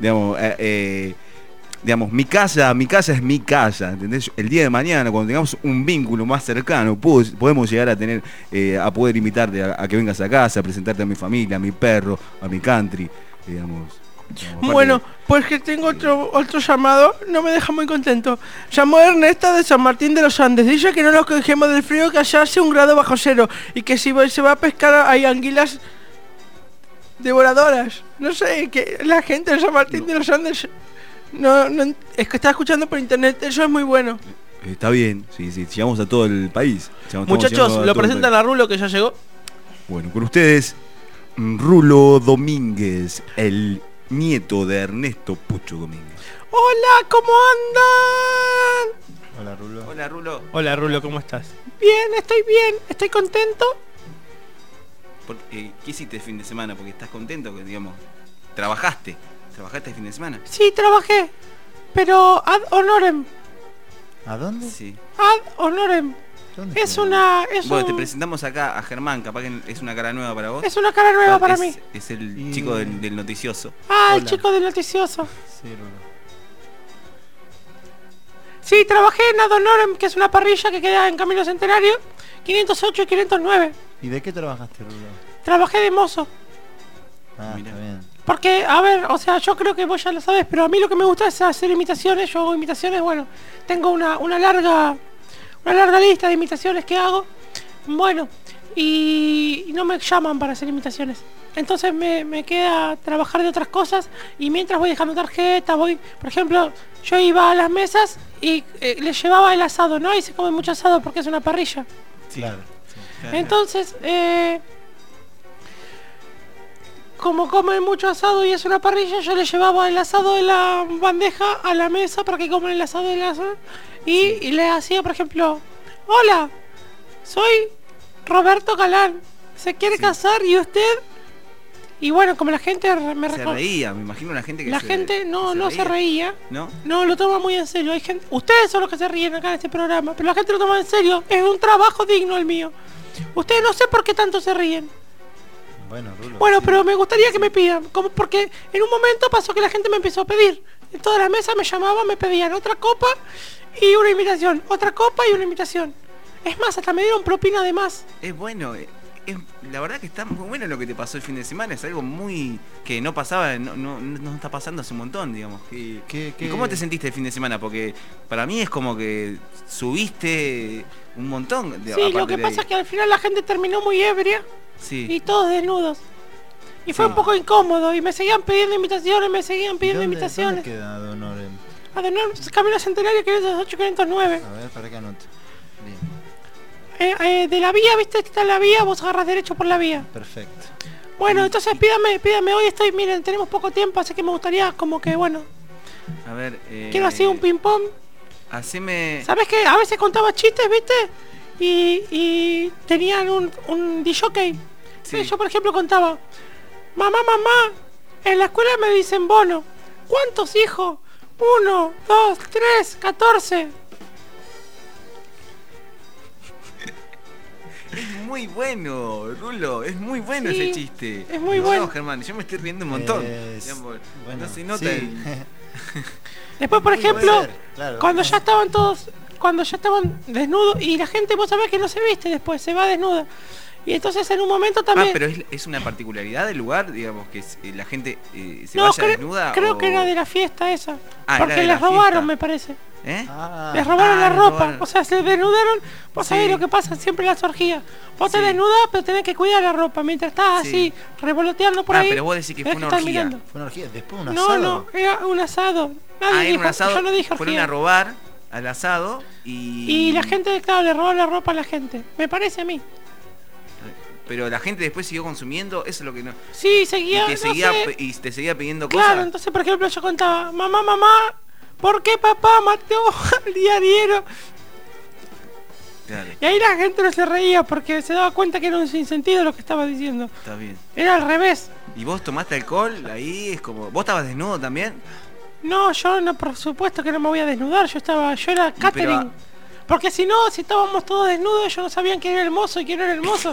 Digamos, mi casa es mi casa, ¿entendés? El día de mañana, cuando tengamos un vínculo más cercano, podemos llegar a tener, a poder invitarte a que vengas a casa, a presentarte a mi familia, a mi perro, a mi country, digamos. Bueno, pues que tengo otro llamado, no me deja muy contento. Llamó Ernesta de San Martín de los Andes. Dice que no nos quejemos del frío, que allá hace 1 grado bajo cero y que si se va a pescar hay anguilas devoradoras. No sé, que la gente de San Martín de los Andes no, es que está escuchando por internet, eso es muy bueno. Está bien, sí, llegamos a todo el país. Muchachos, lo presentan a Rulo que ya llegó. Bueno, con ustedes, Rulo Domínguez, el nieto de Ernesto Pucho Domínguez. Hola, ¿cómo andan? Hola, Rulo. Hola, Rulo. Hola, Rulo, ¿cómo estás? Bien, estoy contento. ¿Qué hiciste el fin de semana? Porque estás contento, que digamos, ¿trabajaste el fin de semana? Sí, trabajé, pero ad honorem. ¿A dónde? Sí. Ad honorem. Bueno, te presentamos acá a Germán, capaz que es una cara nueva para vos. Es una cara nueva para mí. Es el chico del noticioso. Ah, el chico del noticioso. Sí, Rulo. Sí, trabajé en Ad honorem, que es una parrilla que queda en Camino Centenario, 508 y 509. ¿Y de qué trabajaste, Rulo? Trabajé de mozo. Ah, está bien. Porque, a ver, o sea, yo creo que vos ya lo sabés, pero a mí lo que me gusta es hacer imitaciones. Yo hago imitaciones, bueno, tengo una larga lista de imitaciones que hago. Bueno, y no me llaman para hacer imitaciones. Entonces me queda trabajar de otras cosas y mientras voy dejando tarjetas, por ejemplo, yo iba a las mesas y les llevaba el asado, ¿no? Y se come mucho asado porque es una parrilla. Claro. Entonces, como comen mucho asado y es una parrilla, yo les llevaba el asado de la bandeja a la mesa para que coman el asado de la y les hacía, por ejemplo, hola, soy Roberto Galán, ¿se quiere casar? ¿Y usted? Y bueno, como la gente se reía, me imagino la gente que la gente no se reía. ¿No? No, lo toma muy en serio. Hay gente, ustedes son los que se ríen acá en este programa, pero la gente lo toma en serio. Es un trabajo digno el mío. Ustedes no sé por qué tanto se ríen. Bueno, Rulo, bueno, sí. pero me gustaría que me pidan, como porque en un momento pasó que la gente me empezó a pedir. En todas las mesas me llamaban, me pedían otra copa y una invitación, otra copa y una invitación. Es más, hasta me dieron propina de más. Es bueno, la verdad que está muy bueno lo que te pasó el fin de semana. Es algo muy que no pasaba, no está pasando hace un montón, digamos. ¿Y cómo te sentiste el fin de semana? Porque para mí es como que subiste un montón. Sí, lo que pasa es que al final la gente terminó muy ebria. Sí. Y todos desnudos. Y fue un poco incómodo. Y me seguían pidiendo invitaciones, ¿Dónde queda Don Oren? A Don Oren, Camino Centenario, 508-509. A ver, para que anote. Bien. De la vía, ¿viste? Está en la vía, vos agarras derecho por la vía. Perfecto. Bueno, entonces pídame. Hoy miren, tenemos poco tiempo, así que me gustaría como que, bueno. A ver, quiero así un ping-pong. Haceme... ¿Sabes qué? A veces contaba chistes, ¿viste? Y tenían un disjockey. Sí. Yo, por ejemplo, contaba: mamá, en la escuela me dicen Bono. ¿Cuántos hijos? 1, 2, 3, 14. Es muy bueno, Rulo, es muy bueno ese chiste. Es muy bueno. No, Germán, yo me estoy riendo un montón. Bueno, no se nota sí. Después, por ejemplo, claro, cuando ya estaban desnudos y la gente, vos sabés que no se viste después, se va desnuda. Y entonces en un momento también... pero es una particularidad del lugar, digamos, que la gente se vaya desnuda. Creo que era de la fiesta esa. Ah, porque les robaron, me parece. ¿Eh? Les robaron la ropa. robaron. O sea, se desnudaron. Vos sabés lo que pasa siempre en las orgías. Vos te desnudás, pero tenés que cuidar la ropa. Mientras estás así, revoloteando por ahí. Pero vos decís que fue una orgía. Fue una orgía, después un asado. No, era un asado. Nadie dijo, un asado. Yo no dije orgía. Fueron a robar al asado y la gente, claro, le robaron la ropa a la gente. Me parece a mí. Pero la gente después siguió consumiendo, eso es lo que no... Sí, seguía, y te seguía pidiendo cosas. Claro, cosas. entonces, por ejemplo, yo contaba: mamá, ¿por qué papá mató al diariero? Claro. Y ahí la gente no se reía porque se daba cuenta que era un sinsentido lo que estaba diciendo. Está bien. Era al revés. ¿Y vos tomaste alcohol? Ahí es como... ¿Vos estabas desnudo también? No, yo no, por supuesto que no me voy a desnudar. Yo era catering. Porque si no, si estábamos todos desnudos, ellos no sabían quién era el mozo y quién no era el mozo.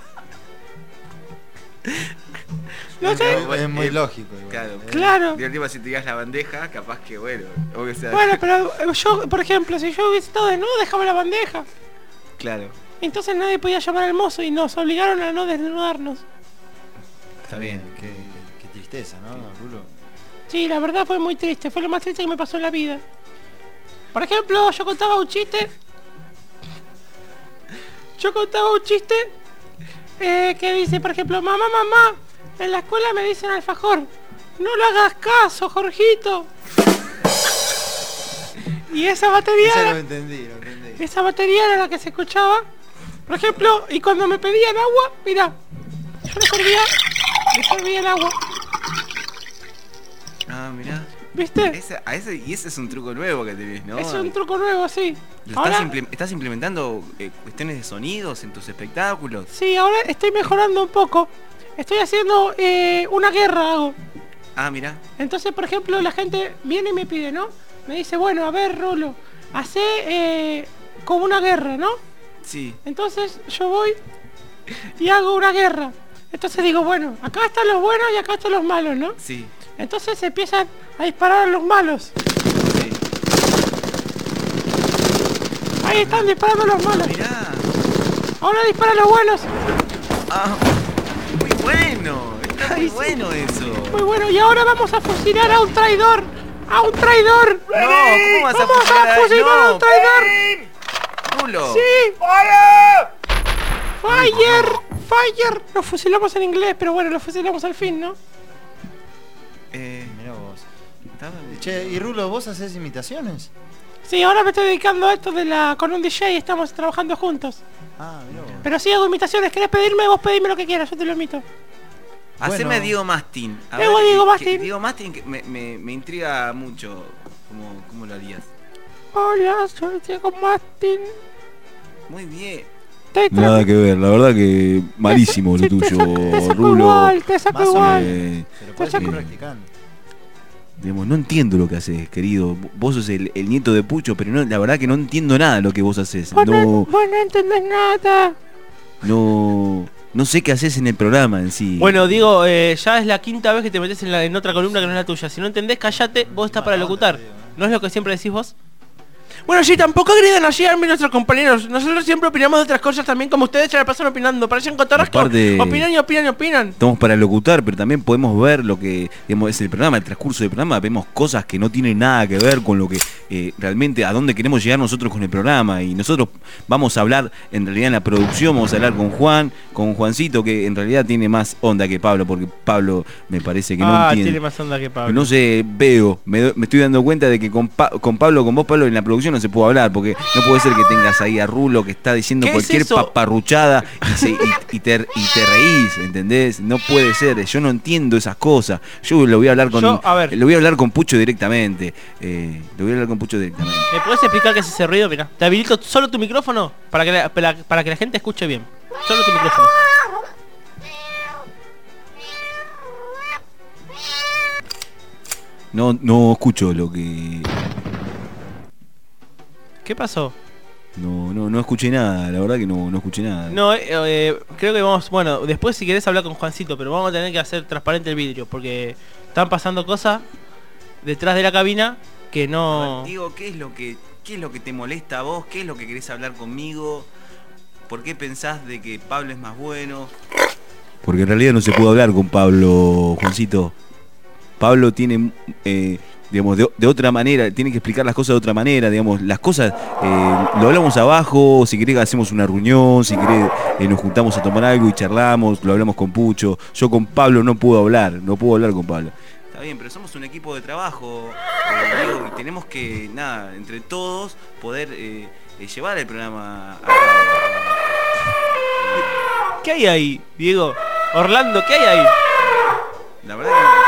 No sé. Es muy lógico. Igual. Claro. De última, si te digas la bandeja, capaz que bueno. Bueno, pero yo, por ejemplo, si yo hubiese estado desnudo, dejaba la bandeja. Claro. Entonces nadie podía llamar al mozo y nos obligaron a no desnudarnos. Está bien. Qué tristeza, ¿no, Rulo? Sí, la verdad fue muy triste. Fue lo más triste que me pasó en la vida. Por ejemplo, yo contaba un chiste que dice, por ejemplo: mamá, en la escuela me dicen alfajor. No le hagas caso, Jorgito. Y esa batería... Eso lo entendí. Esa batería era la que se escuchaba. Por ejemplo, y cuando me pedían agua, mira, yo le servía el agua. Ah, mirá. ¿Viste? Ese es un truco nuevo que tenés, ¿no? Es un truco nuevo, sí. ¿Estás implementando cuestiones de sonidos en tus espectáculos? Sí, ahora estoy mejorando un poco. Estoy haciendo una guerra, hago. Ah, mirá. Entonces, por ejemplo, la gente viene y me pide, ¿no? Me dice: bueno, a ver, Rulo, hacé como una guerra, ¿no? Sí. Entonces yo voy y hago una guerra. Entonces digo: bueno, acá están los buenos y acá están los malos, ¿no? Sí. Entonces se empiezan a disparar a los malos. Sí. Ahí están disparando a los malos. Mirá. Ahora disparan los buenos. Ah, muy bueno. Está muy bueno eso. Muy bueno. Y ahora vamos a fusilar a un traidor. ¡A un traidor! No, ¿cómo vas a fusilar a un traidor? Rulo. Sí. Fire. Lo fusilamos en inglés, pero bueno, lo fusilamos al fin, ¿no? Mirá vos. Che, y Rulo, ¿vos haces imitaciones? Sí, ahora me estoy dedicando a esto con un DJ, estamos trabajando juntos. Ah, mirá vos. Pero sí hago imitaciones, ¿querés pedirme? Vos pedime lo que quieras, yo te lo imito. Haceme Diego Mastin. Diego Mastin. Diego Mastin que me intriga mucho. ¿Cómo lo harías? Hola, soy Diego Mastin. Muy bien. Nada que ver, la verdad que malísimo lo tuyo, Rulo. Te saco igual. Pero puedes ir practicando. Digamos, no entiendo lo que haces, querido. Vos sos el nieto de Pucho, pero no, la verdad que no entiendo nada de lo que vos haces. Vos no entendés nada. No sé qué haces en el programa en sí. Bueno, Diego, ya es la quinta vez que te metes en otra columna que no es la tuya. Si no entendés, callate, vos estás para locutar. ¿No es lo que siempre decís vos? Bueno, sí, tampoco gritan así a nuestros compañeros. Nosotros siempre opinamos de otras cosas también, como ustedes se la pasan opinando. Parecen cotorras que opinan. Estamos para locutar, pero también podemos ver lo que, digamos, es el programa, el transcurso del programa. Vemos cosas que no tienen nada que ver con lo que realmente a dónde queremos llegar nosotros con el programa. Y nosotros vamos a hablar, en realidad en la producción, vamos a hablar con Juancito, que en realidad tiene más onda que Pablo, porque Pablo me parece que no entiende. Tiene más onda que Pablo. No sé, me estoy dando cuenta de que con Pablo, con vos, Pablo, en la producción no se puede hablar, porque no puede ser que tengas ahí a Rulo que está diciendo cualquier paparruchada y te reís, ¿entendés? No puede ser, yo no entiendo esas cosas. Yo lo voy a hablar con Pucho directamente. ¿Me podés explicar qué es ese ruido? Mirá, te habilito solo tu micrófono para que la gente escuche bien. Solo tu micrófono. No escucho lo que... ¿Qué pasó? No escuché nada, la verdad que no escuché nada. No, creo que vamos, bueno, después si querés hablar con Juancito, pero vamos a tener que hacer transparente el vidrio, porque están pasando cosas detrás de la cabina que no... Digo, ¿qué es lo que te molesta a vos? ¿Qué es lo que querés hablar conmigo? ¿Por qué pensás de que Pablo es más bueno? Porque en realidad no se pudo hablar con Pablo, Juancito. Pablo tiene... digamos, de otra manera, tiene que explicar las cosas de otra manera, digamos, las cosas lo hablamos abajo, si querés hacemos una reunión, si querés nos juntamos a tomar algo y charlamos, lo hablamos con Pucho. Yo con Pablo no puedo hablar con Pablo. Está bien, pero somos un equipo de trabajo, Diego, y tenemos que, entre todos, poder llevar el programa a cabo. ¿Qué hay ahí, Diego? Orlando, ¿qué hay ahí? La verdad que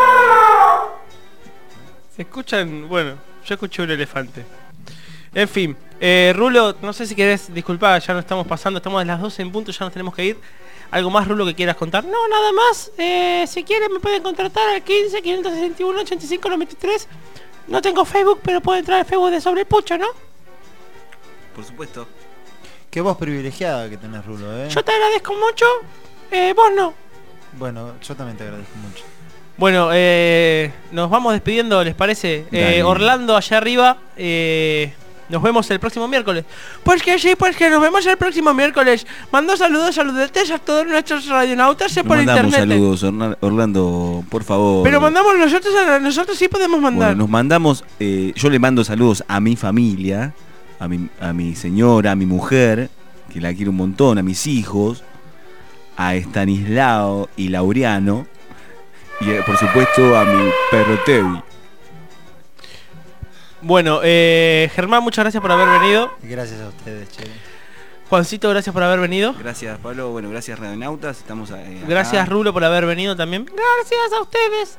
se escuchan, bueno, yo escuché un elefante. En fin, Rulo, no sé si querés, disculpa, ya no estamos pasando, estamos a las 12 en punto, ya nos tenemos que ir. ¿Algo más, Rulo, que quieras contar? No, nada más. Si quieren me pueden contratar al 15 561 85 93. No tengo Facebook, pero pueden entrar al Facebook de Sobre el Pucho, ¿no? Por supuesto. Qué voz privilegiada que tenés, Rulo, Yo te agradezco mucho. Vos no. Bueno, yo también te agradezco mucho. Bueno, nos vamos despidiendo, ¿les parece? Orlando, allá arriba, nos vemos el próximo miércoles. Pues que sí, pues que nos vemos el próximo miércoles. Mando saludetes a todos nuestros radionautas por internet. Saludos, Orlando, por favor. Pero mandamos nosotros sí podemos mandar. Bueno, nos mandamos, yo le mando saludos a mi familia, a mi señora, a mi mujer, que la quiero un montón, a mis hijos, a Estanislao y Laureano, y por supuesto a mi perro Tevi. Bueno, Germán, muchas gracias por haber venido. Gracias a ustedes, che. Juancito, gracias por haber venido. Gracias, Pablo. Bueno, gracias, Radionautas. Estamos acá. Gracias, Rulo, por haber venido también. Gracias a ustedes.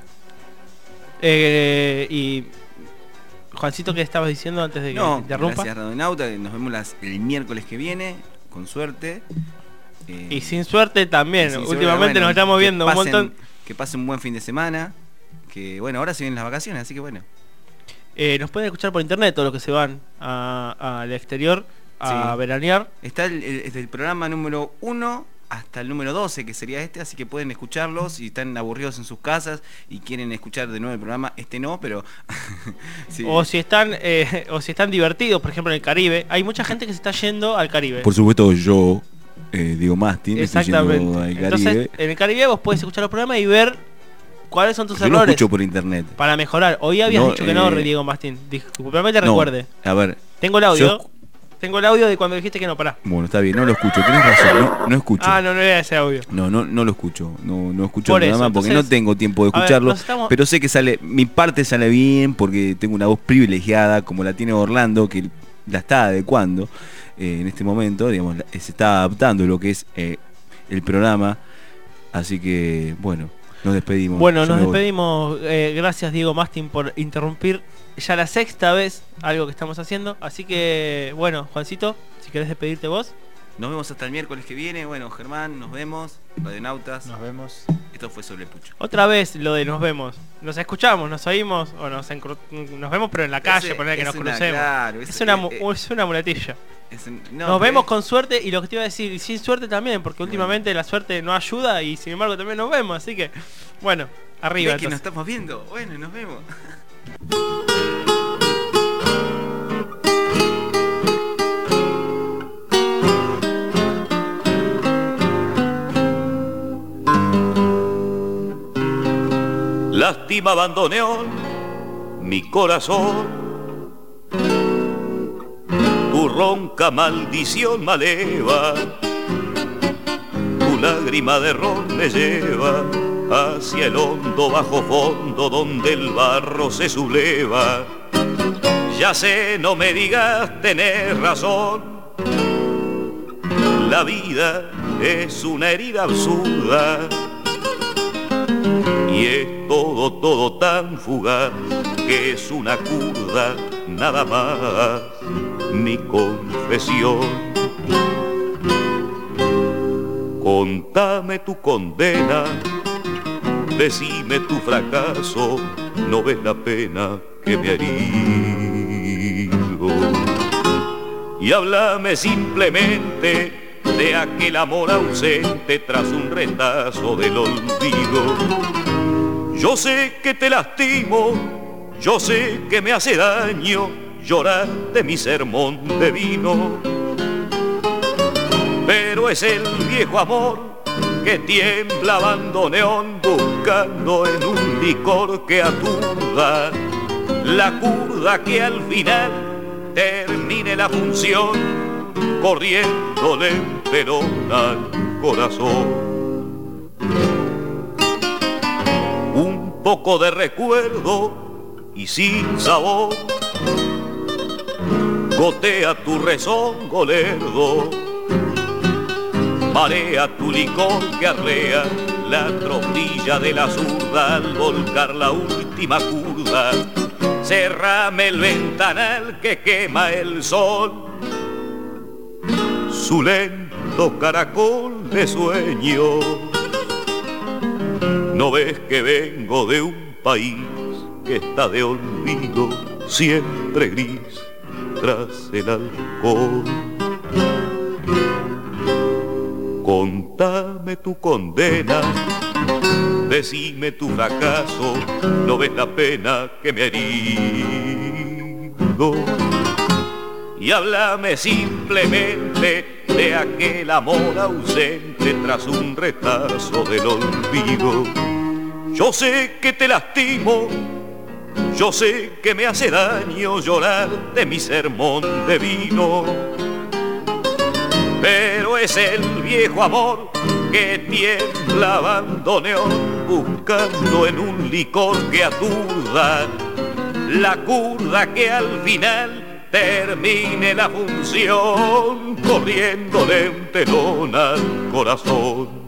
Y Juancito, ¿qué estabas diciendo antes de que te interrumpa? Gracias, Radionautas. Nos vemos el miércoles que viene, con suerte. Y sin suerte también. Últimamente nos estamos viendo un montón. Que pasen un buen fin de semana. Que bueno, ahora se vienen las vacaciones, así que bueno. Nos pueden escuchar por internet todos los que se van al exterior a veranear. Está desde el programa número 1 hasta el número 12, que sería este, así que pueden escucharlos si están aburridos en sus casas y quieren escuchar de nuevo el programa. Este no, pero sí. O si están divertidos, por ejemplo en el Caribe. Hay mucha gente que se está yendo al Caribe. Por supuesto yo, Diego Mastin, exactamente. Al Caribe. Entonces en el Caribe vos podés escuchar los programas y ver ¿cuáles son tus errores? Yo lo escucho por internet. Para mejorar. Hoy habías dicho que no, Diego Mastin. Disculpame, te recuerde. A ver. Tengo el audio. Tengo el audio de cuando dijiste que no, pará. Bueno, está bien, no lo escucho, tenés razón, no escucho. No era ese audio. No lo escucho, no escucho Por el eso, programa porque entonces, no tengo tiempo de a ver, escucharlo, pero sé que mi parte sale bien porque tengo una voz privilegiada como la tiene Orlando, que la está adecuando en este momento, digamos, se está adaptando lo que es el programa, así que bueno, nos despedimos. Bueno, Yo nos me voy. despedimos, gracias Diego Mastin por interrumpir ya la sexta vez algo que estamos haciendo, así que bueno, Juancito, si querés despedirte vos. Nos vemos hasta el miércoles que viene. Bueno, Germán, nos vemos. Radionautas. Nos vemos. Esto fue Sobre el Pucho. Otra vez lo de nos vemos. Nos escuchamos, nos oímos o nos vemos pero en la calle, poner que nos crucemos. Claro, es una muletilla. No, nos vemos con suerte y lo que te iba a decir, y sin suerte también, porque últimamente la suerte no ayuda y sin embargo también nos vemos, así que bueno, arriba. Que nos estamos viendo. Bueno, nos vemos. Lástima bandoneón, mi corazón, tu ronca maldición maleva, tu lágrima de ron me lleva hacia el hondo bajo fondo donde el barro se subleva. Ya sé, no me digas, tenés razón, la vida es una herida absurda y es todo tan fugaz que es una curda nada más, mi confesión. Contame tu condena, decime tu fracaso, no ves la pena que me herido. Y háblame simplemente de aquel amor ausente tras un retazo del olvido. Yo sé que te lastimo, yo sé que me hace daño llorar de mi sermón de vino, pero es el viejo amor que tiembla bandoneón buscando en un licor que aturda la curda que al final termine la función corriéndole en pelón al corazón. Un poco de recuerdo y sin sabor gotea tu rezongo lerdo, marea tu licor que arrea la tropilla de la zurda al volcar la última curda. Cerrame el ventanal que quema el sol, su lento caracol de sueño. ¿No ves que vengo de un país que está de olvido, siempre gris tras el alcohol? Contame tu condena, decime tu fracaso, no ves la pena que me he herido. Y háblame simplemente de aquel amor ausente tras un retazo del olvido. Yo sé que te lastimo, yo sé que me hace daño llorar de mi sermón de vino, pero es el viejo amor que tiembla bandoneón buscando en un licor que aturda la curda que al final termine la función corriéndole un telón al corazón.